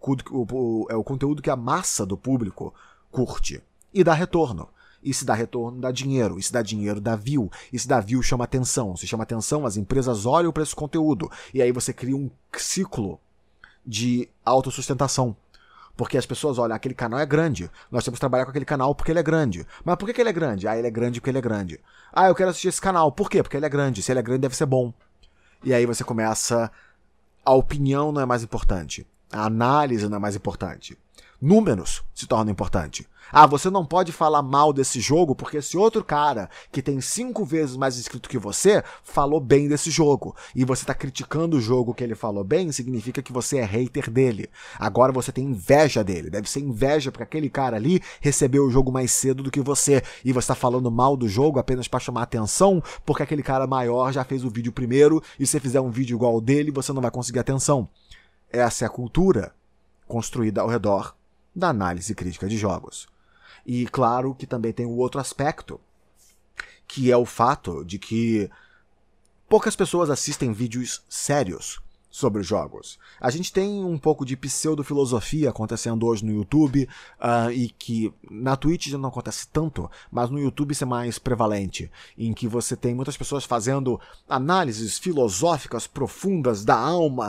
o conteúdo que a massa do público curte. E dá retorno. E se dá retorno, dá dinheiro. E se dá dinheiro, dá view. E se dá view, chama atenção. Se chama atenção, as empresas olham para esse conteúdo. E aí você cria um ciclo de autossustentação. Porque as pessoas olham, aquele canal é grande. Nós temos que trabalhar com aquele canal porque ele é grande. Mas por que ele é grande? Ele é grande porque ele é grande. Eu quero assistir esse canal. Por quê? Porque ele é grande. Se ele é grande, deve ser bom. E aí você começa... A opinião não é mais importante. A análise não é mais importante. Números se tornam importantes. Você não pode falar mal desse jogo porque esse outro cara, que tem 5 vezes mais inscrito que você, falou bem desse jogo. E você está criticando o jogo que ele falou bem, significa que você é hater dele. Agora você tem inveja dele. Deve ser inveja porque aquele cara ali recebeu o jogo mais cedo do que você. E você está falando mal do jogo apenas para chamar atenção, porque aquele cara maior já fez o vídeo primeiro, e se você fizer um vídeo igual ao dele, você não vai conseguir atenção. Essa é a cultura construída ao redor da análise crítica de jogos. E claro que também tem o outro aspecto, que é o fato de que poucas pessoas assistem vídeos sérios sobre os jogos. A gente tem um pouco de pseudo-filosofia acontecendo hoje no YouTube, e que na Twitch já não acontece tanto, mas no YouTube isso é mais prevalente, em que você tem muitas pessoas fazendo análises filosóficas profundas da alma,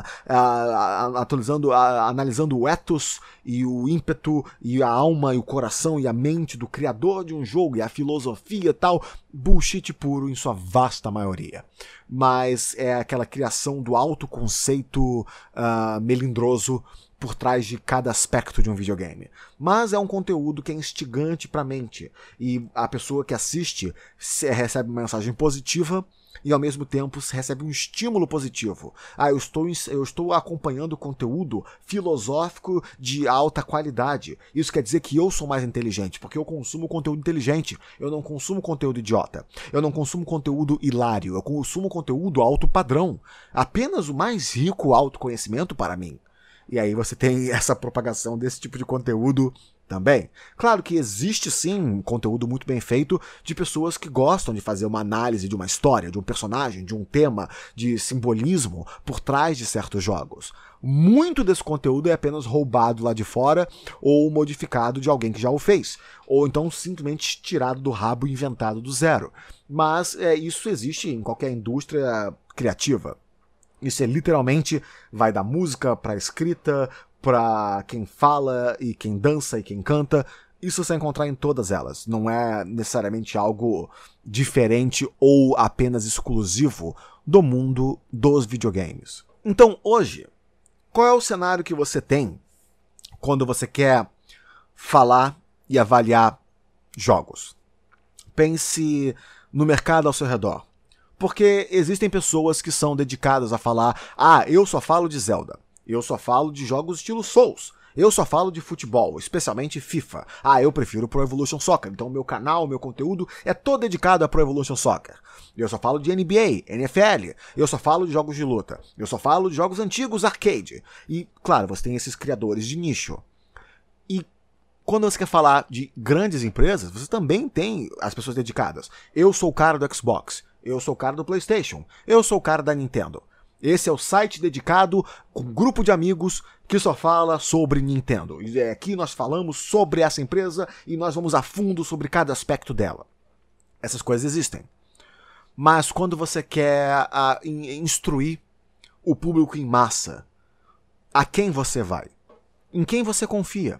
analisando o ethos e o ímpeto e a alma e o coração e a mente do criador de um jogo e a filosofia e tal. Bullshit puro em sua vasta maioria. Mas é aquela criação do autoconceito melindroso por trás de cada aspecto de um videogame. Mas é um conteúdo que é instigante para a mente. E a pessoa que assiste recebe uma mensagem positiva e ao mesmo tempo recebe um estímulo positivo. Eu estou acompanhando conteúdo filosófico de alta qualidade. Isso quer dizer que eu sou mais inteligente, porque eu consumo conteúdo inteligente. Eu não consumo conteúdo idiota. Eu não consumo conteúdo hilário. Eu consumo conteúdo alto padrão. Apenas o mais rico autoconhecimento para mim. E aí você tem essa propagação desse tipo de conteúdo também. Claro que existe sim um conteúdo muito bem feito de pessoas que gostam de fazer uma análise de uma história, de um personagem, de um tema, de simbolismo por trás de certos jogos. Muito desse conteúdo é apenas roubado lá de fora ou modificado de alguém que já o fez. Ou então simplesmente tirado do rabo e inventado do zero. Mas isso existe em qualquer indústria criativa. Isso literalmente vai da música para a escrita, para quem fala e quem dança e quem canta. Isso você vai encontrar em todas elas. Não é necessariamente algo diferente ou apenas exclusivo do mundo dos videogames. Então, hoje, qual é o cenário que você tem quando você quer falar e avaliar jogos? Pense no mercado ao seu redor. Porque existem pessoas que são dedicadas a falar: eu só falo de Zelda, eu só falo de jogos estilo Souls, eu só falo de futebol, especialmente FIFA. Eu prefiro Pro Evolution Soccer, então meu canal, meu conteúdo é todo dedicado a Pro Evolution Soccer. Eu só falo de NBA, NFL, eu só falo de jogos de luta, eu só falo de jogos antigos arcade. E, claro, você tem esses criadores de nicho. E quando você quer falar de grandes empresas, você também tem as pessoas dedicadas. Eu sou o cara do Xbox, eu sou o cara do PlayStation, eu sou o cara da Nintendo. Esse é o site dedicado com um grupo de amigos que só fala sobre Nintendo. E aqui nós falamos sobre essa empresa e nós vamos a fundo sobre cada aspecto dela. Essas coisas existem. Mas quando você quer instruir o público em massa, a quem você vai? Em quem você confia?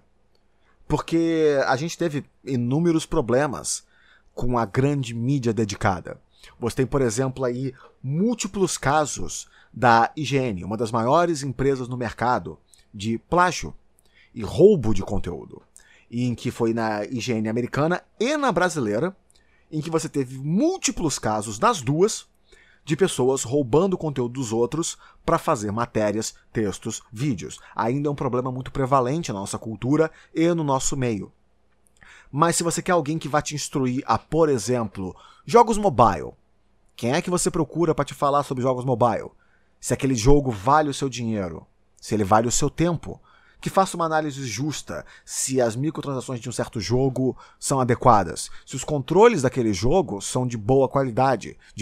Porque a gente teve inúmeros problemas com a grande mídia dedicada. Você tem, por exemplo, aí múltiplos casos da IGN, uma das maiores empresas no mercado de plágio e roubo de conteúdo, e em que foi na IGN americana e na brasileira, em que você teve múltiplos casos nas duas de pessoas roubando o conteúdo dos outros para fazer matérias, textos, vídeos. Ainda é um problema muito prevalente na nossa cultura e no nosso meio. Mas se você quer alguém que vá te instruir a, por exemplo, jogos mobile, quem é que você procura para te falar sobre jogos mobile? Se aquele jogo vale o seu dinheiro, se ele vale o seu tempo, que faça uma análise justa, se as microtransações de um certo jogo são adequadas, se os controles daquele jogo são de boa qualidade, de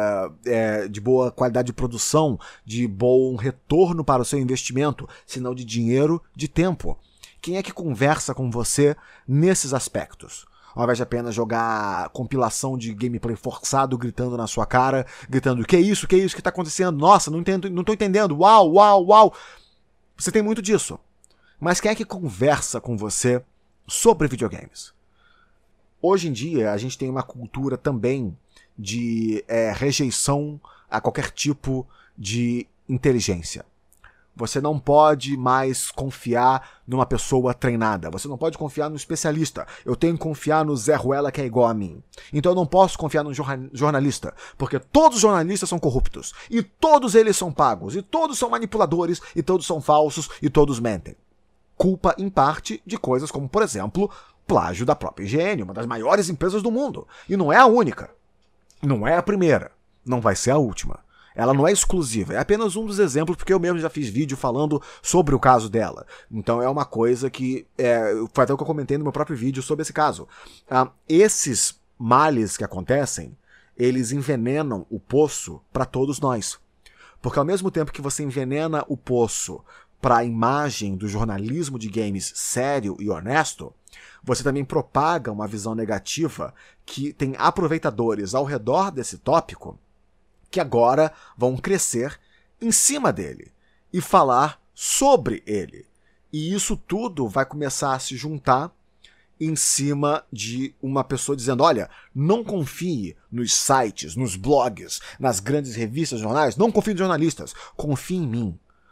boa qualidade de produção, de bom retorno para o seu investimento, se não de dinheiro, de tempo. Quem é que conversa com você nesses aspectos? Ao invés de apenas jogar compilação de gameplay forçado, gritando na sua cara, gritando: que isso que tá acontecendo? Nossa, não tô entendendo, uau. Você tem muito disso. Mas quem é que conversa com você sobre videogames? Hoje em dia, a gente tem uma cultura também de rejeição a qualquer tipo de inteligência. Você não pode mais confiar numa pessoa treinada. Você não pode confiar no especialista. Eu tenho que confiar no Zé Ruela que é igual a mim. Então eu não posso confiar no jornalista, porque todos os jornalistas são corruptos. E todos eles são pagos. E todos são manipuladores. E todos são falsos. E todos mentem. Culpa, em parte, de coisas como, por exemplo, plágio da própria IGN, uma das maiores empresas do mundo. E não é a única. Não é a primeira. Não vai ser a última. Ela não é exclusiva, é apenas um dos exemplos, porque eu mesmo já fiz vídeo falando sobre o caso dela. Então é uma coisa que foi até o que eu comentei no meu próprio vídeo sobre esse caso. Esses males que acontecem, eles envenenam o poço para todos nós. Porque ao mesmo tempo que você envenena o poço para a imagem do jornalismo de games sério e honesto, você também propaga uma visão negativa que tem aproveitadores ao redor desse tópico que agora vão crescer em cima dele e falar sobre ele. E isso tudo vai começar a se juntar em cima de uma pessoa dizendo: olha, não confie nos sites, nos blogs, nas grandes revistas, jornais, não confie nos jornalistas, confie em mim.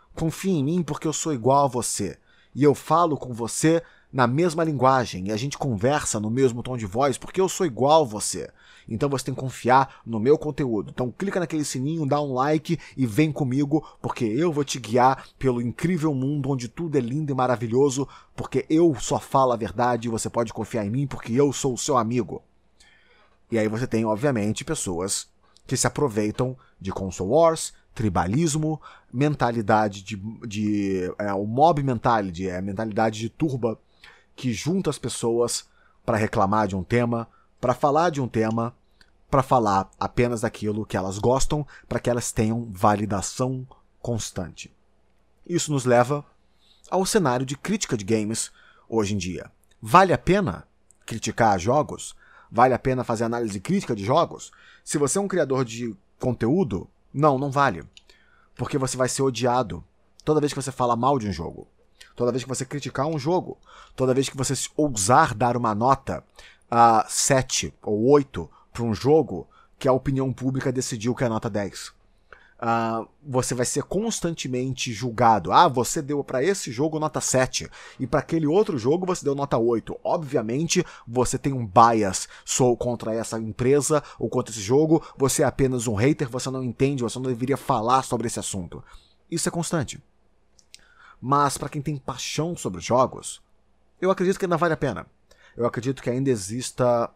Confie em mim porque eu sou igual a você. E eu falo com você na mesma linguagem. E a gente conversa no mesmo tom de voz porque eu sou igual a você. Então você tem que confiar no meu conteúdo. Então clica naquele sininho, dá um like e vem comigo, porque eu vou te guiar pelo incrível mundo onde tudo é lindo e maravilhoso, porque eu só falo a verdade e você pode confiar em mim porque eu sou o seu amigo. E aí você tem, obviamente, pessoas que se aproveitam de console wars, tribalismo, mentalidade o mob mentality, a mentalidade de turba que junta as pessoas para reclamar de um tema, para falar de um tema, para falar apenas daquilo que elas gostam, para que elas tenham validação constante. Isso nos leva ao cenário de crítica de games hoje em dia. Vale a pena criticar jogos? Vale a pena fazer análise crítica de jogos? Se você é um criador de conteúdo, não vale. Porque você vai ser odiado toda vez que você fala mal de um jogo. Toda vez que você criticar um jogo. Toda vez que você ousar dar uma nota 7 ou 8 para um jogo que a opinião pública decidiu que é nota 10. Você vai ser constantemente julgado. Você deu para esse jogo nota 7 e para aquele outro jogo você deu nota 8. Obviamente você tem um bias contra essa empresa ou contra esse jogo. Você é apenas um hater, você não entende, você não deveria falar sobre esse assunto. Isso é constante. Mas para quem tem paixão sobre os jogos, eu acredito que ainda vale a pena. Eu acredito que ainda exista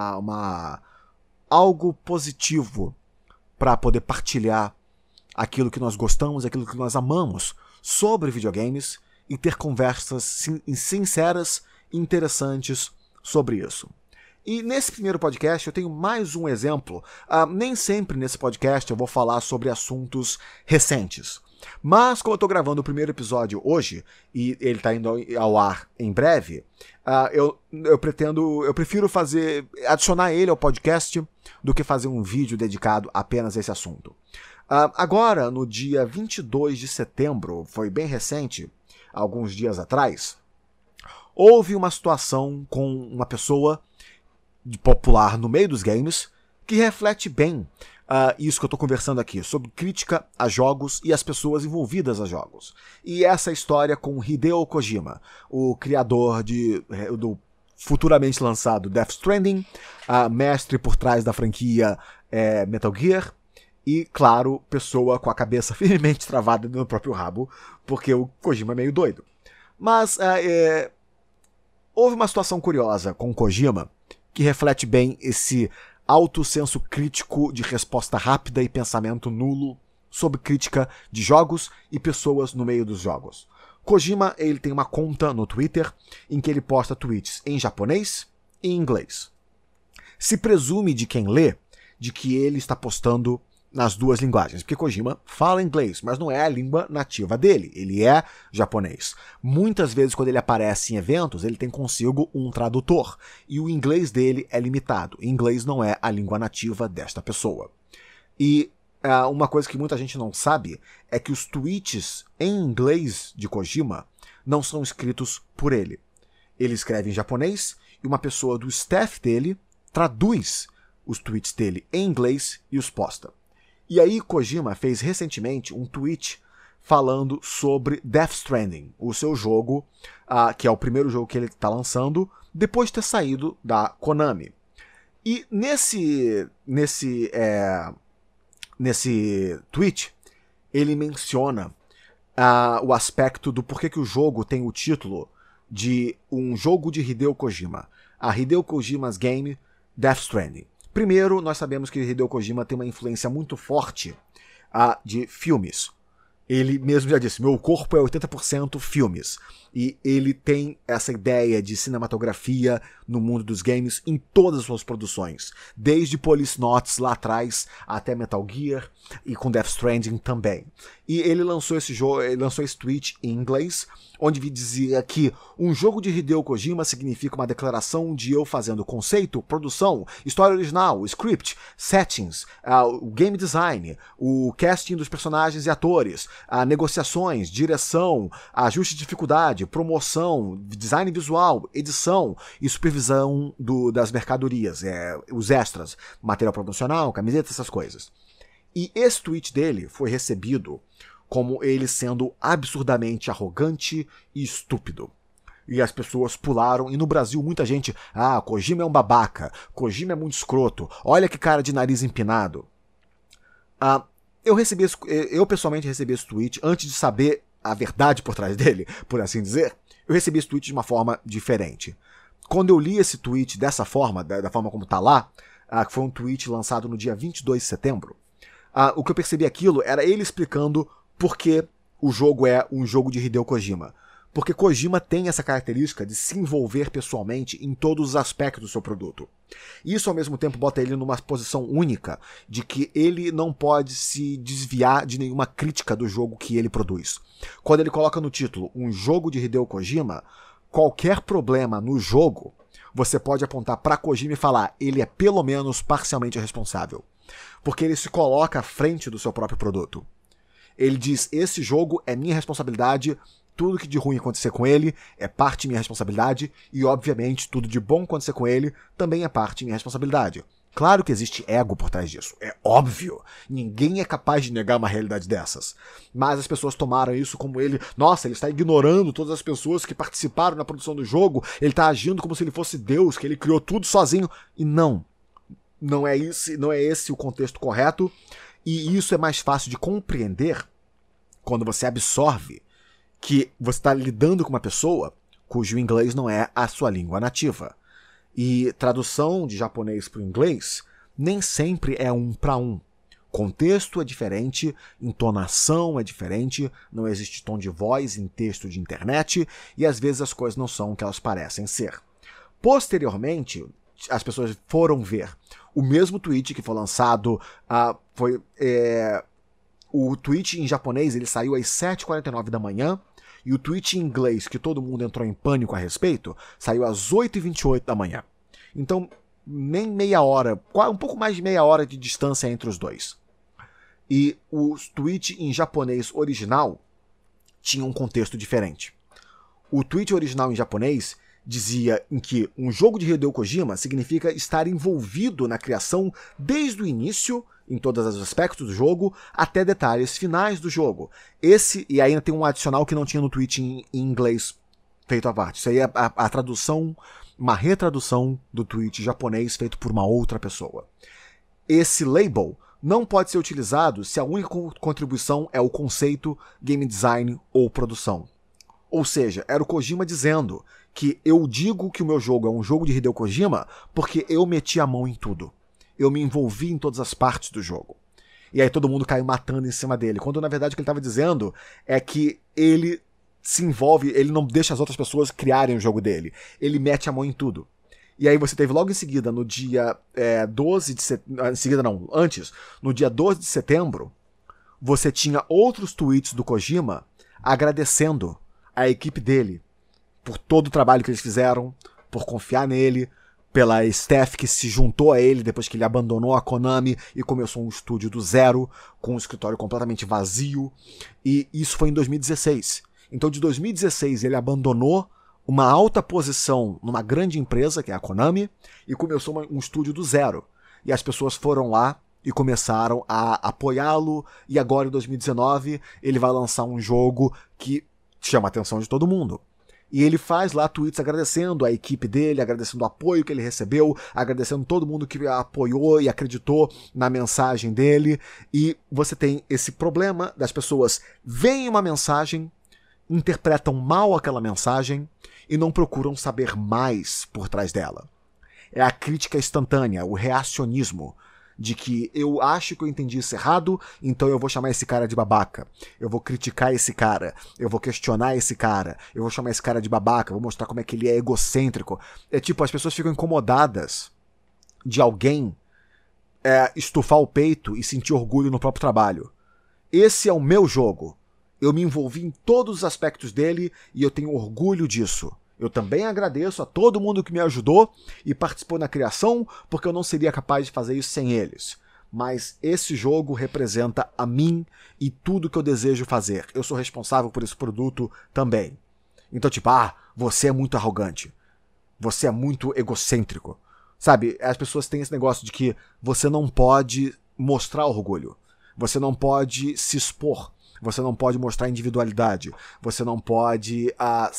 algo positivo para poder partilhar aquilo que nós gostamos, aquilo que nós amamos sobre videogames e ter conversas sinceras e interessantes sobre isso. E nesse primeiro podcast eu tenho mais um exemplo. Nem sempre nesse podcast eu vou falar sobre assuntos recentes. Mas como eu estou gravando o primeiro episódio hoje, e ele está indo ao ar em breve, eu prefiro adicionar ele ao podcast do que fazer um vídeo dedicado apenas a esse assunto. Agora, no dia 22 de setembro, foi bem recente, alguns dias atrás, houve uma situação com uma pessoa popular no meio dos games que reflete bem isso que eu estou conversando aqui, sobre crítica a jogos e as pessoas envolvidas a jogos. E essa história com Hideo Kojima, o criador do futuramente lançado Death Stranding, mestre por trás da franquia Metal Gear, e, claro, pessoa com a cabeça firmemente travada no próprio rabo, porque o Kojima é meio doido. Mas houve uma situação curiosa com o Kojima que reflete bem esse alto senso crítico de resposta rápida e pensamento nulo sobre crítica de jogos e pessoas no meio dos jogos. Kojima, ele tem uma conta no Twitter em que ele posta tweets em japonês e em inglês. Se presume de quem lê de que ele está postando nas duas linguagens, porque Kojima fala inglês, mas não é a língua nativa dele, ele é japonês. Muitas vezes quando ele aparece em eventos, ele tem consigo um tradutor, e o inglês dele é limitado. O inglês não é a língua nativa desta pessoa. E uma coisa que muita gente não sabe é que os tweets em inglês de Kojima não são escritos por ele. Ele escreve em japonês e uma pessoa do staff dele traduz os tweets dele em inglês e os posta. E aí Kojima fez recentemente um tweet falando sobre Death Stranding, o seu jogo, que é o primeiro jogo que ele está lançando, depois de ter saído da Konami. E nesse tweet, ele menciona o aspecto do porquê que o jogo tem o título de um jogo de Hideo Kojima. A Hideo Kojima's Game, Death Stranding. Primeiro, nós sabemos que Hideo Kojima tem uma influência muito forte de filmes. Ele mesmo já disse, meu corpo é 80% filmes. E ele tem essa ideia de cinematografia no mundo dos games em todas as suas produções. Desde Policenauts lá atrás até Metal Gear e com Death Stranding também. E ele lançou esse tweet em inglês, onde dizia que um jogo de Hideo Kojima significa uma declaração de eu fazendo conceito, produção, história original, script, settings, o game design, o casting dos personagens e atores, negociações, direção, ajuste de dificuldade, promoção, design visual, edição e supervisão das mercadorias, os extras, material promocional, camiseta, essas coisas. E esse tweet dele foi recebido como ele sendo absurdamente arrogante e estúpido. E as pessoas pularam, e no Brasil muita gente, Kojima é um babaca, Kojima é muito escroto, olha que cara de nariz empinado. Eu pessoalmente recebi esse tweet antes de saber a verdade por trás dele, por assim dizer. Eu recebi esse tweet de uma forma diferente. Quando eu li esse tweet dessa forma, da forma como tá lá, que foi um tweet lançado no dia 22 de setembro, o que eu percebi aquilo era ele explicando por que o jogo é um jogo de Hideo Kojima. Porque Kojima tem essa característica de se envolver pessoalmente em todos os aspectos do seu produto. Isso, ao mesmo tempo, bota ele numa posição única de que ele não pode se desviar de nenhuma crítica do jogo que ele produz. Quando ele coloca no título um jogo de Hideo Kojima, qualquer problema no jogo, você pode apontar para Kojima e falar, ele é pelo menos parcialmente responsável. Porque ele se coloca à frente do seu próprio produto. Ele diz, esse jogo é minha responsabilidade, tudo que de ruim acontecer com ele é parte minha responsabilidade e, obviamente, tudo de bom acontecer com ele também é parte minha responsabilidade. Claro que existe ego por trás disso, é óbvio. Ninguém é capaz de negar uma realidade dessas. Mas as pessoas tomaram isso como ele... Nossa, ele está ignorando todas as pessoas que participaram na produção do jogo, ele está agindo como se ele fosse Deus, que ele criou tudo sozinho. E não é esse o contexto correto. E isso é mais fácil de compreender quando você absorve que você está lidando com uma pessoa cujo inglês não é a sua língua nativa. E tradução de japonês para o inglês nem sempre é 1 para 1. Contexto é diferente, entonação é diferente, não existe tom de voz em texto de internet e às vezes as coisas não são o que elas parecem ser. Posteriormente, as pessoas foram ver o mesmo tweet que foi lançado, o tweet em japonês ele saiu às 7h49 da manhã, e o tweet em inglês, que todo mundo entrou em pânico a respeito, saiu às 8h28 da manhã. Então, nem meia hora, um pouco mais de meia hora de distância entre os dois. E o tweet em japonês original tinha um contexto diferente. O tweet original em japonês dizia em que um jogo de Hideo Kojima significa estar envolvido na criação desde o início, em todos os aspectos do jogo, até detalhes finais do jogo. E ainda tem um adicional que não tinha no tweet em inglês feito à parte. Isso aí é a tradução, uma retradução do tweet japonês feito por uma outra pessoa. Esse label não pode ser utilizado se a única contribuição é o conceito, game design ou produção. Ou seja, era o Kojima dizendo que eu digo que o meu jogo é um jogo de Hideo Kojima porque eu meti a mão em tudo. Eu me envolvi em todas as partes do jogo. E aí todo mundo caiu matando em cima dele. Quando na verdade o que ele estava dizendo é que ele se envolve, ele não deixa as outras pessoas criarem o jogo dele. Ele mete a mão em tudo. E aí você teve logo em seguida, no dia 12 de setembro... Em seguida não, antes, no dia 12 de setembro, você tinha outros tweets do Kojima agradecendo a equipe dele por todo o trabalho que eles fizeram, por confiar nele, pela staff que se juntou a ele depois que ele abandonou a Konami e começou um estúdio do zero, com um escritório completamente vazio, e isso foi em 2016. Então de 2016 ele abandonou uma alta posição numa grande empresa, que é a Konami, e começou um estúdio do zero. E as pessoas foram lá e começaram a apoiá-lo, e agora em 2019 ele vai lançar um jogo que chama a atenção de todo mundo. E ele faz lá tweets agradecendo a equipe dele, agradecendo o apoio que ele recebeu, agradecendo todo mundo que apoiou e acreditou na mensagem dele. E você tem esse problema das pessoas veem uma mensagem, interpretam mal aquela mensagem e não procuram saber mais por trás dela. É a crítica instantânea, o reacionismo, de que eu acho que eu entendi isso errado, então eu vou chamar esse cara de babaca, eu vou criticar esse cara, eu vou questionar esse cara, eu vou chamar esse cara de babaca, vou mostrar como é que ele é egocêntrico. É tipo, as pessoas ficam incomodadas de alguém estufar o peito e sentir orgulho no próprio trabalho. Esse é o meu jogo. Eu me envolvi em todos os aspectos dele e eu tenho orgulho disso. Eu também agradeço a todo mundo que me ajudou e participou na criação, porque eu não seria capaz de fazer isso sem eles. Mas esse jogo representa a mim e tudo que eu desejo fazer. Eu sou responsável por esse produto também. Então, tipo, você é muito arrogante. Você é muito egocêntrico. Sabe, as pessoas têm esse negócio de que você não pode mostrar orgulho. Você não pode se expor. você não pode mostrar individualidade, você não pode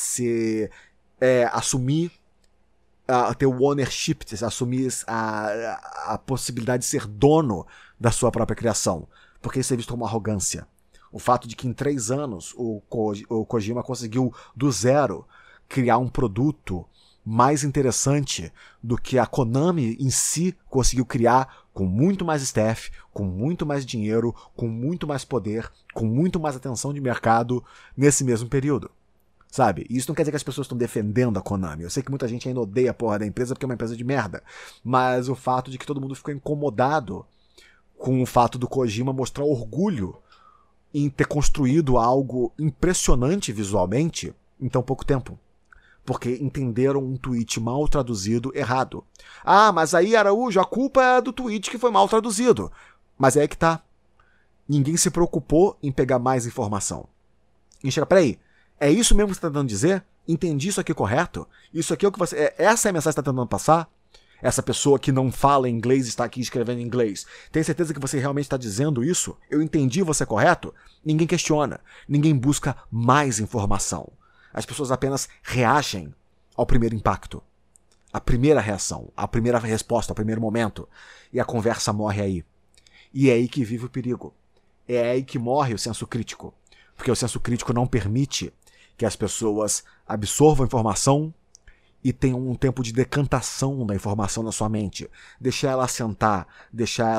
assumir, ter o ownership, assumir a possibilidade de ser dono da sua própria criação, porque isso é visto como arrogância. O fato de que em 3 anos o Kojima conseguiu do zero criar um produto mais interessante do que a Konami em si conseguiu criar, com muito mais staff, com muito mais dinheiro, com muito mais poder, com muito mais atenção de mercado nesse mesmo período. Sabe? Isso não quer dizer que as pessoas estão defendendo a Konami. Eu sei que muita gente ainda odeia a porra da empresa porque é uma empresa de merda. Mas o fato de que todo mundo ficou incomodado com o fato do Kojima mostrar orgulho em ter construído algo impressionante visualmente em tão pouco tempo. Porque entenderam um tweet mal traduzido errado. Ah, mas aí, Araújo, a culpa é do tweet que foi mal traduzido. Mas é aí que tá. Ninguém se preocupou em pegar mais informação. E chega, peraí, é isso mesmo que você está tentando dizer? Entendi isso aqui correto? Isso aqui é o que você... Essa é a mensagem que você está tentando passar? Essa pessoa que não fala inglês está aqui escrevendo em inglês. Tem certeza que você realmente está dizendo isso? Eu entendi você correto? Ninguém questiona. Ninguém busca mais informação. As pessoas apenas reagem ao primeiro impacto. A primeira reação, a primeira resposta, o primeiro momento. E a conversa morre aí. E é aí que vive o perigo. É aí que morre o senso crítico. Porque o senso crítico não permite que as pessoas absorvam a informação e tenham um tempo de decantação da informação na sua mente. Deixar ela assentar, deixar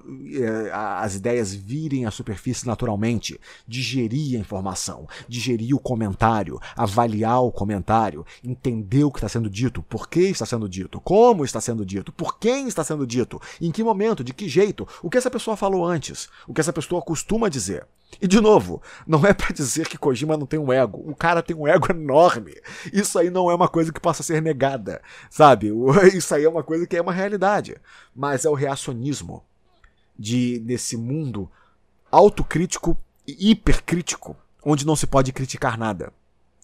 as ideias virem à superfície naturalmente, digerir a informação, digerir o comentário, avaliar o comentário, entender o que está sendo dito, por que está sendo dito, como está sendo dito, por quem está sendo dito, em que momento, de que jeito, o que essa pessoa falou antes, o que essa pessoa costuma dizer. E, de novo, não é pra dizer que Kojima não tem um ego. O cara tem um ego enorme. Isso aí não é uma coisa que possa ser negada, sabe? Isso aí é uma coisa que é uma realidade. Mas é o reacionismo desse mundo autocrítico e hipercrítico, onde não se pode criticar nada.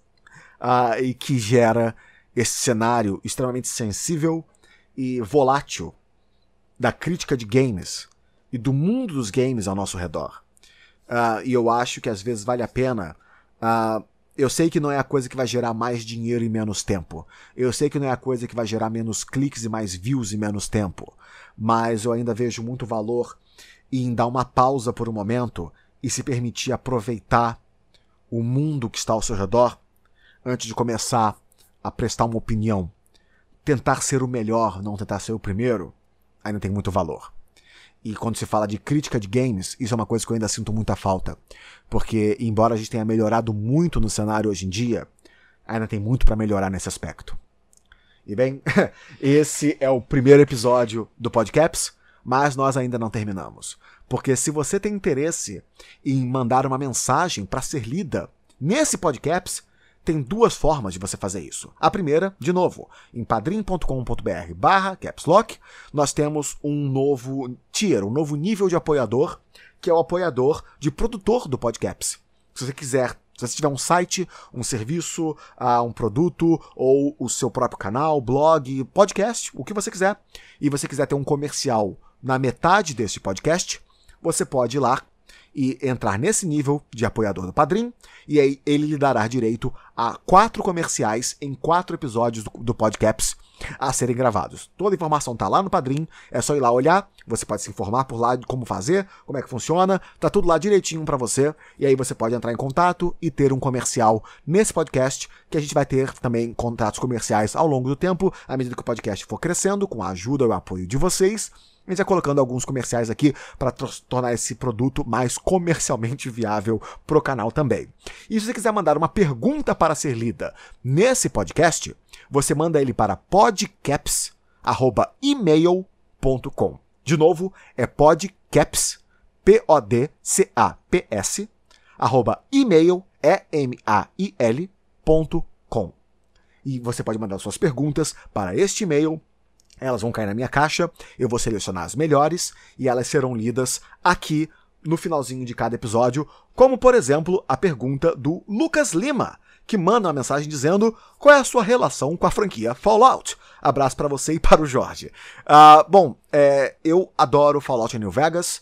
E que gera esse cenário extremamente sensível e volátil da crítica de games e do mundo dos games ao nosso redor. E eu acho que às vezes vale a pena. Eu sei que não é a coisa que vai gerar mais dinheiro e menos tempo. Eu sei que não é a coisa que vai gerar menos cliques e mais views e menos tempo. Mas eu ainda vejo muito valor em dar uma pausa por um momento e se permitir aproveitar o mundo que está ao seu redor antes de começar a prestar uma opinião. Tentar ser o melhor, não tentar ser o primeiro, ainda tem muito valor. E quando se fala de crítica de games, isso é uma coisa que eu ainda sinto muita falta. Porque, embora a gente tenha melhorado muito no cenário hoje em dia, ainda tem muito para melhorar nesse aspecto. E bem, esse é o primeiro episódio do Podcaps, mas nós ainda não terminamos. Porque se você tem interesse em mandar uma mensagem para ser lida nesse Podcaps, tem 2 formas de você fazer isso. A primeira, de novo, em padrim.com.br/capslock, nós temos um novo tier, um novo nível de apoiador, que é o apoiador de produtor do Podcaps. Se você quiser, se você tiver um site, um serviço, um produto, ou o seu próprio canal, blog, podcast, o que você quiser, e você quiser ter um comercial na metade desse podcast, você pode ir lá e entrar nesse nível de apoiador do Padrim, e aí ele lhe dará direito a 4 comerciais em 4 episódios do Podcaps a serem gravados. Toda a informação tá lá no Padrim, é só ir lá olhar, você pode se informar por lá de como fazer, como é que funciona, tá tudo lá direitinho pra você, e aí você pode entrar em contato e ter um comercial nesse podcast, que a gente vai ter também contratos comerciais ao longo do tempo, à medida que o podcast for crescendo, com a ajuda e o apoio de vocês. A gente vai colocando alguns comerciais aqui para tornar esse produto mais comercialmente viável pro canal também. E se você quiser mandar uma pergunta para ser lida nesse podcast, você manda ele para podcaps@email.com. De novo, é podcaps, PODCAPS, @email.com. E você pode mandar suas perguntas para este e-mail. Elas vão cair na minha caixa, eu vou selecionar as melhores e elas serão lidas aqui no finalzinho de cada episódio, como, por exemplo, a pergunta do Lucas Lima, que manda uma mensagem dizendo qual é a sua relação com a franquia Fallout. Abraço para você e para o Jorge. Eu adoro Fallout New Vegas,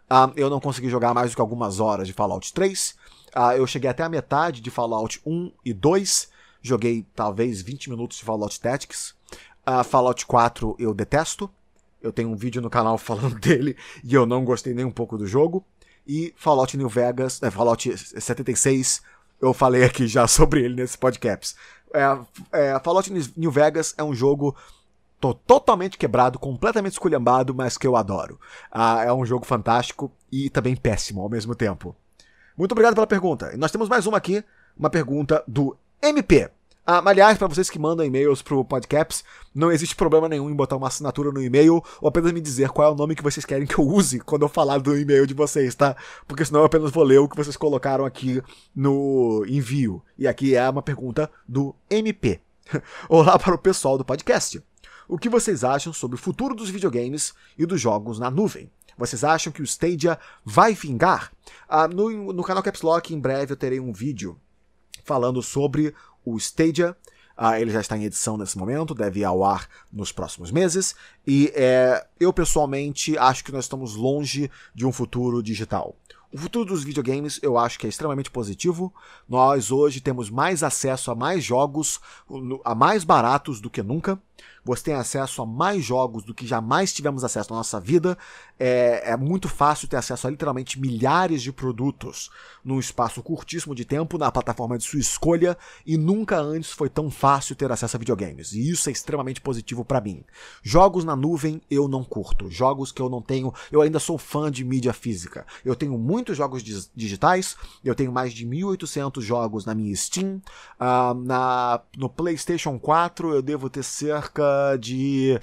Eu não consegui jogar mais do que algumas horas de Fallout 3. Eu cheguei até a metade de Fallout 1 e 2. Joguei talvez 20 minutos de Fallout Tactics. Fallout 4 eu detesto. Eu tenho um vídeo no canal falando dele e eu não gostei nem um pouco do jogo. E Fallout New Vegas, Fallout 76, eu falei aqui já sobre ele nesse podcast. Fallout New Vegas é um jogo totalmente quebrado, completamente esculhambado, mas que eu adoro. É um jogo fantástico e também péssimo ao mesmo tempo. Muito obrigado pela pergunta. E nós temos mais uma aqui, uma pergunta do MP. Aliás, para vocês que mandam e-mails pro Podcaps, não existe problema nenhum em botar uma assinatura no e-mail ou apenas me dizer qual é o nome que vocês querem que eu use quando eu falar do e-mail de vocês, tá? Porque senão eu apenas vou ler o que vocês colocaram aqui no envio. E aqui é uma pergunta do MP. Olá para o pessoal do podcast. O que vocês acham sobre o futuro dos videogames e dos jogos na nuvem? Vocês acham que o Stadia vai vingar? No canal Caps Lock, em breve eu terei um vídeo falando sobre o Stadia. Ele já está em edição nesse momento, deve ir ao ar nos próximos meses, e eu pessoalmente acho que nós estamos longe de um futuro digital. O futuro dos videogames eu acho que é extremamente positivo. Nós hoje temos mais acesso a mais jogos, a mais baratos do que nunca. Você tem acesso a mais jogos do que jamais tivemos acesso na nossa vida. É muito fácil ter acesso a literalmente milhares de produtos num espaço curtíssimo de tempo, na plataforma de sua escolha, e nunca antes foi tão fácil ter acesso a videogames. E isso é extremamente positivo pra mim. Jogos na nuvem eu não curto. Jogos que eu não tenho... Eu ainda sou fã de mídia física. Eu tenho muitos jogos digitais, eu tenho mais de 1.800 jogos na minha Steam. No PlayStation 4 eu devo ter cerca de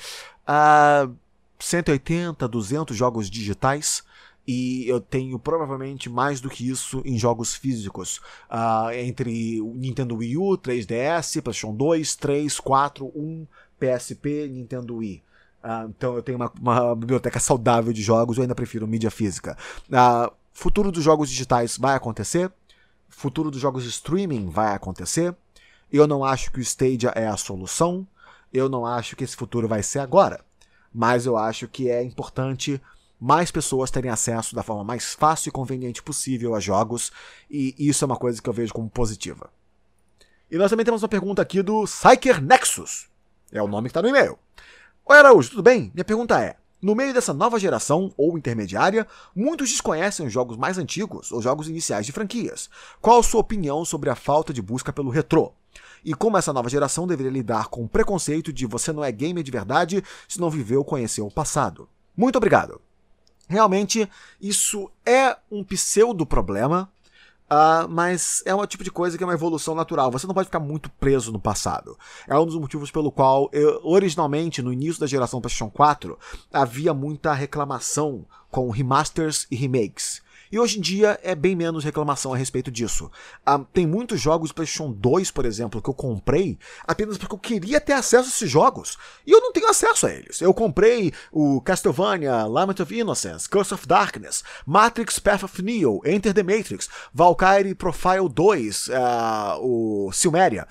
180, 200 jogos digitais, e eu tenho provavelmente mais do que isso em jogos físicos, entre o Nintendo Wii U, 3DS, PlayStation 2, 3, 4, 1, PSP, Nintendo Wii. Então eu tenho uma biblioteca saudável de jogos, eu ainda prefiro mídia física. Futuro dos jogos digitais vai acontecer, futuro dos jogos de streaming vai acontecer. Eu não acho que o Stadia é a solução. Eu não acho que esse futuro vai ser agora, mas eu acho que é importante mais pessoas terem acesso da forma mais fácil e conveniente possível a jogos, e isso é uma coisa que eu vejo como positiva. E nós também temos uma pergunta aqui do Psyker Nexus, é o nome que está no e-mail. Oi Araújo, tudo bem? Minha pergunta é, no meio dessa nova geração, ou intermediária, muitos desconhecem os jogos mais antigos ou jogos iniciais de franquias. Qual a sua opinião sobre a falta de busca pelo retrô? E como essa nova geração deveria lidar com o preconceito de você não é gamer de verdade se não viveu ou conheceu o passado? Muito obrigado. Realmente, isso é um pseudo-problema, mas é um tipo de coisa que é uma evolução natural. Você não pode ficar muito preso no passado. É um dos motivos pelo qual, originalmente, no início da geração PlayStation 4, havia muita reclamação com remasters e remakes. E hoje em dia é bem menos reclamação a respeito disso. Tem muitos jogos do PlayStation 2, por exemplo, que eu comprei apenas porque eu queria ter acesso a esses jogos. E eu não tenho acesso a eles. Eu comprei o Castlevania, Lament of Innocence, Curse of Darkness, Matrix Path of Neo, Enter the Matrix, Valkyrie Profile 2, o Silmeria,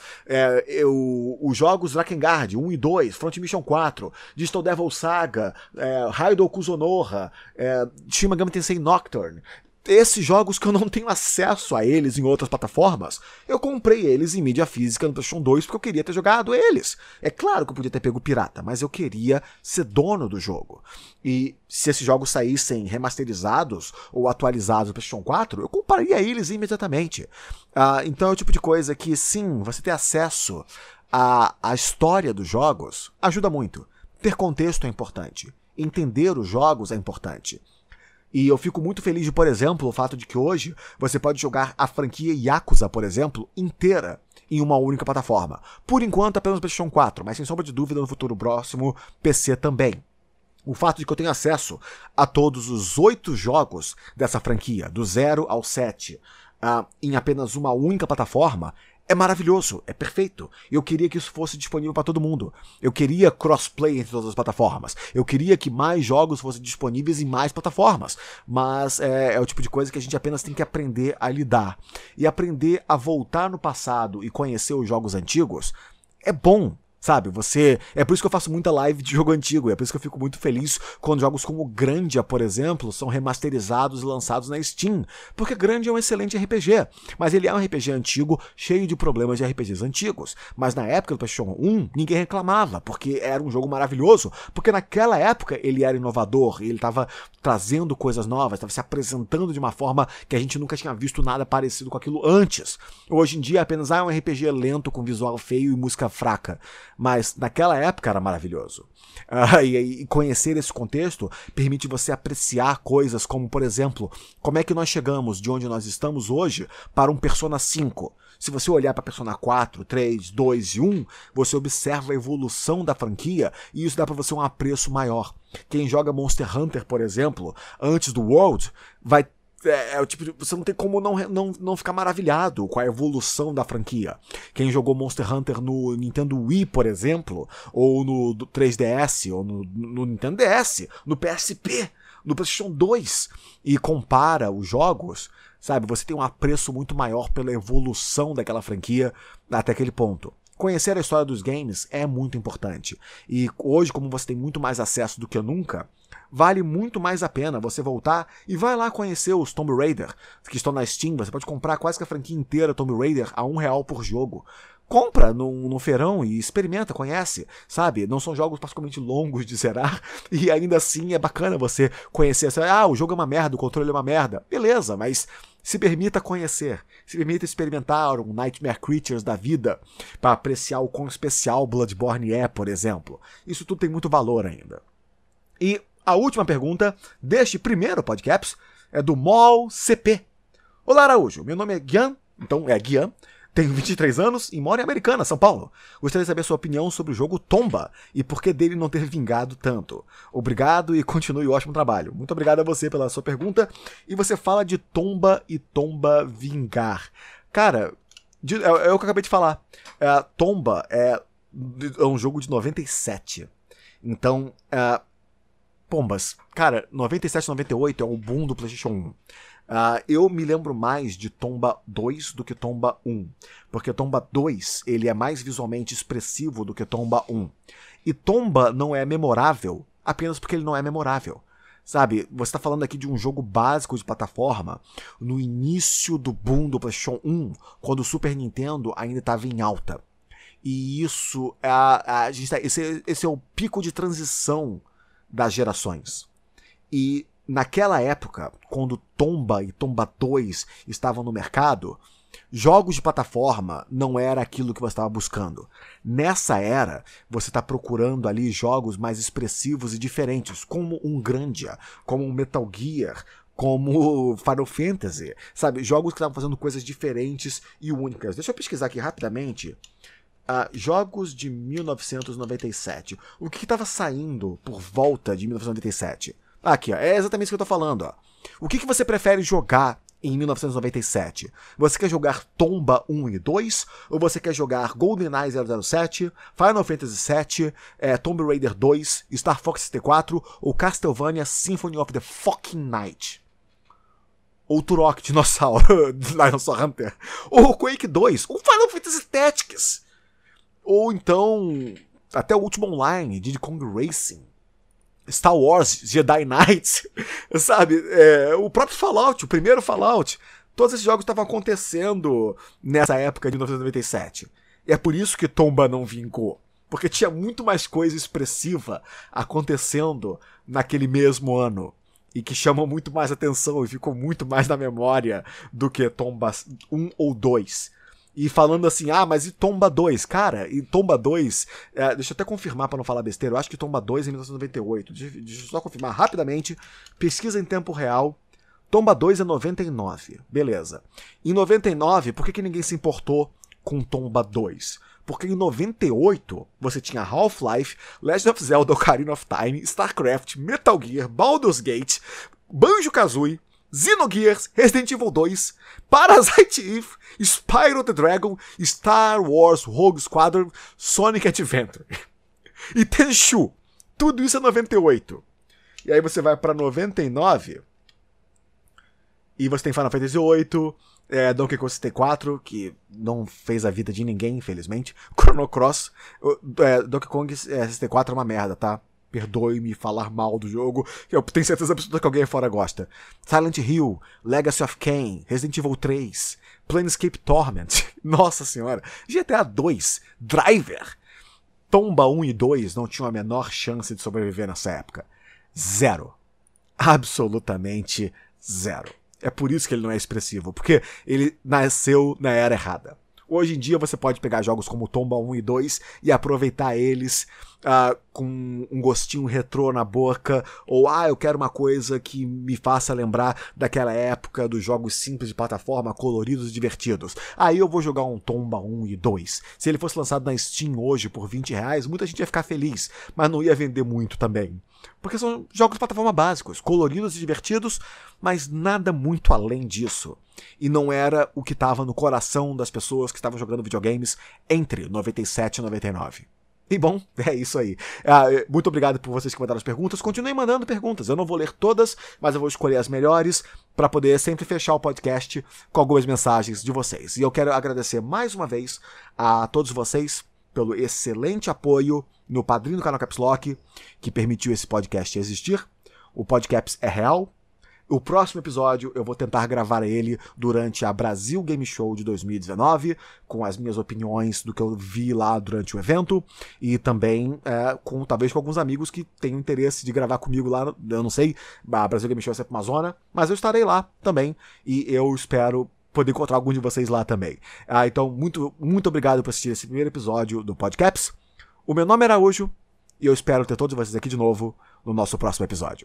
os jogos Drakengard 1 e 2, Front Mission 4, Digital Devil Saga, Raidou Kuzonoha, Shin Megami Tensei Nocturne. Esses jogos que eu não tenho acesso a eles em outras plataformas, eu comprei eles em mídia física no PlayStation 2 porque eu queria ter jogado eles. É claro que eu podia ter pego pirata, mas eu queria ser dono do jogo. E se esses jogos saíssem remasterizados ou atualizados no PlayStation 4, eu compraria eles imediatamente. Então é o tipo de coisa que, sim, você ter acesso à história dos jogos ajuda muito. Ter contexto é importante. Entender os jogos é importante. E eu fico muito feliz de, por exemplo, o fato de que hoje você pode jogar a franquia Yakuza, por exemplo, inteira em uma única plataforma. Por enquanto apenas no PlayStation 4, mas sem sombra de dúvida no futuro próximo, PC também. O fato de que eu tenho acesso a todos os 8 jogos dessa franquia, do 0 ao 7, em apenas uma única plataforma, é maravilhoso, é perfeito. Eu queria que isso fosse disponível para todo mundo. Eu queria crossplay entre todas as plataformas. Eu queria que mais jogos fossem disponíveis em mais plataformas. Mas é o tipo de coisa que a gente apenas tem que aprender a lidar. E aprender a voltar no passado e conhecer os jogos antigos é bom. Sabe, é por isso que eu faço muita live de jogo antigo, é por isso que eu fico muito feliz quando jogos como Grandia, por exemplo, são remasterizados e lançados na Steam, porque Grandia é um excelente RPG, mas ele é um RPG antigo, cheio de problemas de RPGs antigos, mas na época do PlayStation 1, ninguém reclamava, porque era um jogo maravilhoso, porque naquela época ele era inovador, ele estava trazendo coisas novas, estava se apresentando de uma forma que a gente nunca tinha visto nada parecido com aquilo antes. Hoje em dia apenas é um RPG lento com visual feio e música fraca, mas naquela época era maravilhoso. E conhecer esse contexto permite você apreciar coisas como, por exemplo, como é que nós chegamos de onde nós estamos hoje para um Persona 5. Se você olhar para Persona 4, 3, 2 e 1, você observa a evolução da franquia e isso dá para você um apreço maior. Quem joga Monster Hunter, por exemplo, antes do World, vai o tipo de, você não tem como não ficar maravilhado com a evolução da franquia. Quem jogou Monster Hunter no Nintendo Wii, por exemplo, ou no 3DS, ou no Nintendo DS, no PSP, no PlayStation 2, e compara os jogos, sabe, você tem um apreço muito maior pela evolução daquela franquia até aquele ponto. Conhecer a história dos games é muito importante. E hoje, como você tem muito mais acesso do que nunca, vale muito mais a pena você voltar e vai lá conhecer os Tomb Raider, que estão na Steam. Você pode comprar quase que a franquia inteira Tomb Raider a R$1 por jogo. Compra no feirão e experimenta, conhece, sabe? Não são jogos particularmente longos de zerar e ainda assim é bacana você conhecer. O jogo é uma merda, o controle é uma merda. Beleza, mas se permita conhecer, se permita experimentar um Nightmare Creatures da vida para apreciar o quão especial Bloodborne é, por exemplo. Isso tudo tem muito valor ainda. E a última pergunta deste primeiro podcast é do Mol CP. Olá, Araújo, meu nome é Guian, então é Guian, tenho 23 anos e moro em Americana, São Paulo. Gostaria de saber sua opinião sobre o jogo Tomba e por que dele não ter vingado tanto. Obrigado e continue o ótimo trabalho. Muito obrigado a você pela sua pergunta. E você fala de Tomba e Tomba vingar. Cara, é o que eu acabei de falar. Tomba é um jogo de 97. Então, pombas. Cara, 97, 98 é o boom do PlayStation 1. Eu me lembro mais de Tomba 2 do que Tomba 1, porque Tomba 2 ele é mais visualmente expressivo do que Tomba 1. E Tomba não é memorável apenas porque ele não é memorável. Sabe, você está falando aqui de um jogo básico de plataforma no início do boom do PlayStation 1, quando o Super Nintendo ainda estava em alta. E isso, esse é o pico de transição das gerações. E naquela época, quando Tomba e Tomba 2 estavam no mercado, jogos de plataforma não era aquilo que você estava buscando. Nessa era, você está procurando ali jogos mais expressivos e diferentes, como um Grandia, como um Metal Gear, como Final Fantasy, sabe? Jogos que estavam fazendo coisas diferentes e únicas. Deixa eu pesquisar aqui rapidamente. Jogos de 1997. O que estava saindo por volta de 1997? Aqui, ó, é exatamente isso que eu tô falando. Ó. O que você prefere jogar em 1997? Você quer jogar Tomba 1 e 2? Ou você quer jogar GoldenEye 007, Final Fantasy VII, Tomb Raider 2, Star Fox 64 ou Castlevania Symphony of the Fucking Night? Ou Turok Dinossauro, Dinosaur Hunter? Ou Quake 2, ou Final Fantasy Tactics? Ou então, até o último online, Diddy Kong Racing, Star Wars, Jedi Knight, sabe? O próprio Fallout, o primeiro Fallout. Todos esses jogos estavam acontecendo nessa época de 1997. E é por isso que Tomba não vingou. Porque tinha muito mais coisa expressiva acontecendo naquele mesmo ano. E que chamou muito mais atenção e ficou muito mais na memória do que Tomba 1 ou 2. E falando assim, mas e Tomba 2? Cara, e Tomba 2, deixa eu até confirmar pra não falar besteira, eu acho que Tomba 2 é em 1998, deixa eu só confirmar rapidamente, pesquisa em tempo real, Tomba 2 é 99, beleza. Em 99, por que ninguém se importou com Tomba 2? Porque em 98, você tinha Half-Life, Legend of Zelda Ocarina of Time, StarCraft, Metal Gear, Baldur's Gate, Banjo-Kazooie, Xenogears, Resident Evil 2, Parasite Eve, Spyro the Dragon, Star Wars Rogue Squadron, Sonic Adventure e Tenchu. Tudo isso é 98. E aí você vai pra 99 E você tem Final Fantasy VIII, Donkey Kong 64, que não fez a vida de ninguém, infelizmente. Chrono Cross. Donkey Kong 64 é uma merda, tá? Perdoe-me falar mal do jogo, eu tenho certeza absoluta que alguém fora gosta. Silent Hill, Legacy of Kain, Resident Evil 3, Planescape Torment, nossa senhora, GTA 2, Driver. Tomba 1 e 2 não tinham a menor chance de sobreviver nessa época. Zero. Absolutamente zero. É por isso que ele não é expressivo, porque ele nasceu na era errada. Hoje em dia você pode pegar jogos como Tomba 1 e 2 e aproveitar eles com um gostinho retrô na boca, ou eu quero uma coisa que me faça lembrar daquela época dos jogos simples de plataforma, coloridos e divertidos. Aí eu vou jogar um Tomba 1 e 2. Se ele fosse lançado na Steam hoje por R$20, muita gente ia ficar feliz, mas não ia vender muito também. Porque são jogos de plataforma básicos, coloridos e divertidos, mas nada muito além disso. E não era o que estava no coração das pessoas que estavam jogando videogames entre 97 e 99. E bom, é isso aí. Muito obrigado por vocês que mandaram as perguntas. Continuem mandando perguntas. Eu não vou ler todas, mas eu vou escolher as melhores para poder sempre fechar o podcast com algumas mensagens de vocês. E eu quero agradecer mais uma vez a todos vocês pelo excelente apoio no padrinho do canal Caps Lock, que permitiu esse podcast existir. O Podcaps é real. O próximo episódio eu vou tentar gravar ele durante a Brasil Game Show de 2019, com as minhas opiniões do que eu vi lá durante o evento, e também talvez com alguns amigos que tenham interesse de gravar comigo lá. Eu não sei, a Brasil Game Show é sempre uma zona, mas eu estarei lá também, e eu espero poder encontrar algum de vocês lá também. Então, muito, muito obrigado por assistir esse primeiro episódio do Podcaps. O meu nome é Araújo, e eu espero ter todos vocês aqui de novo no nosso próximo episódio.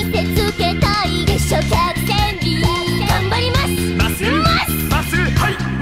はい。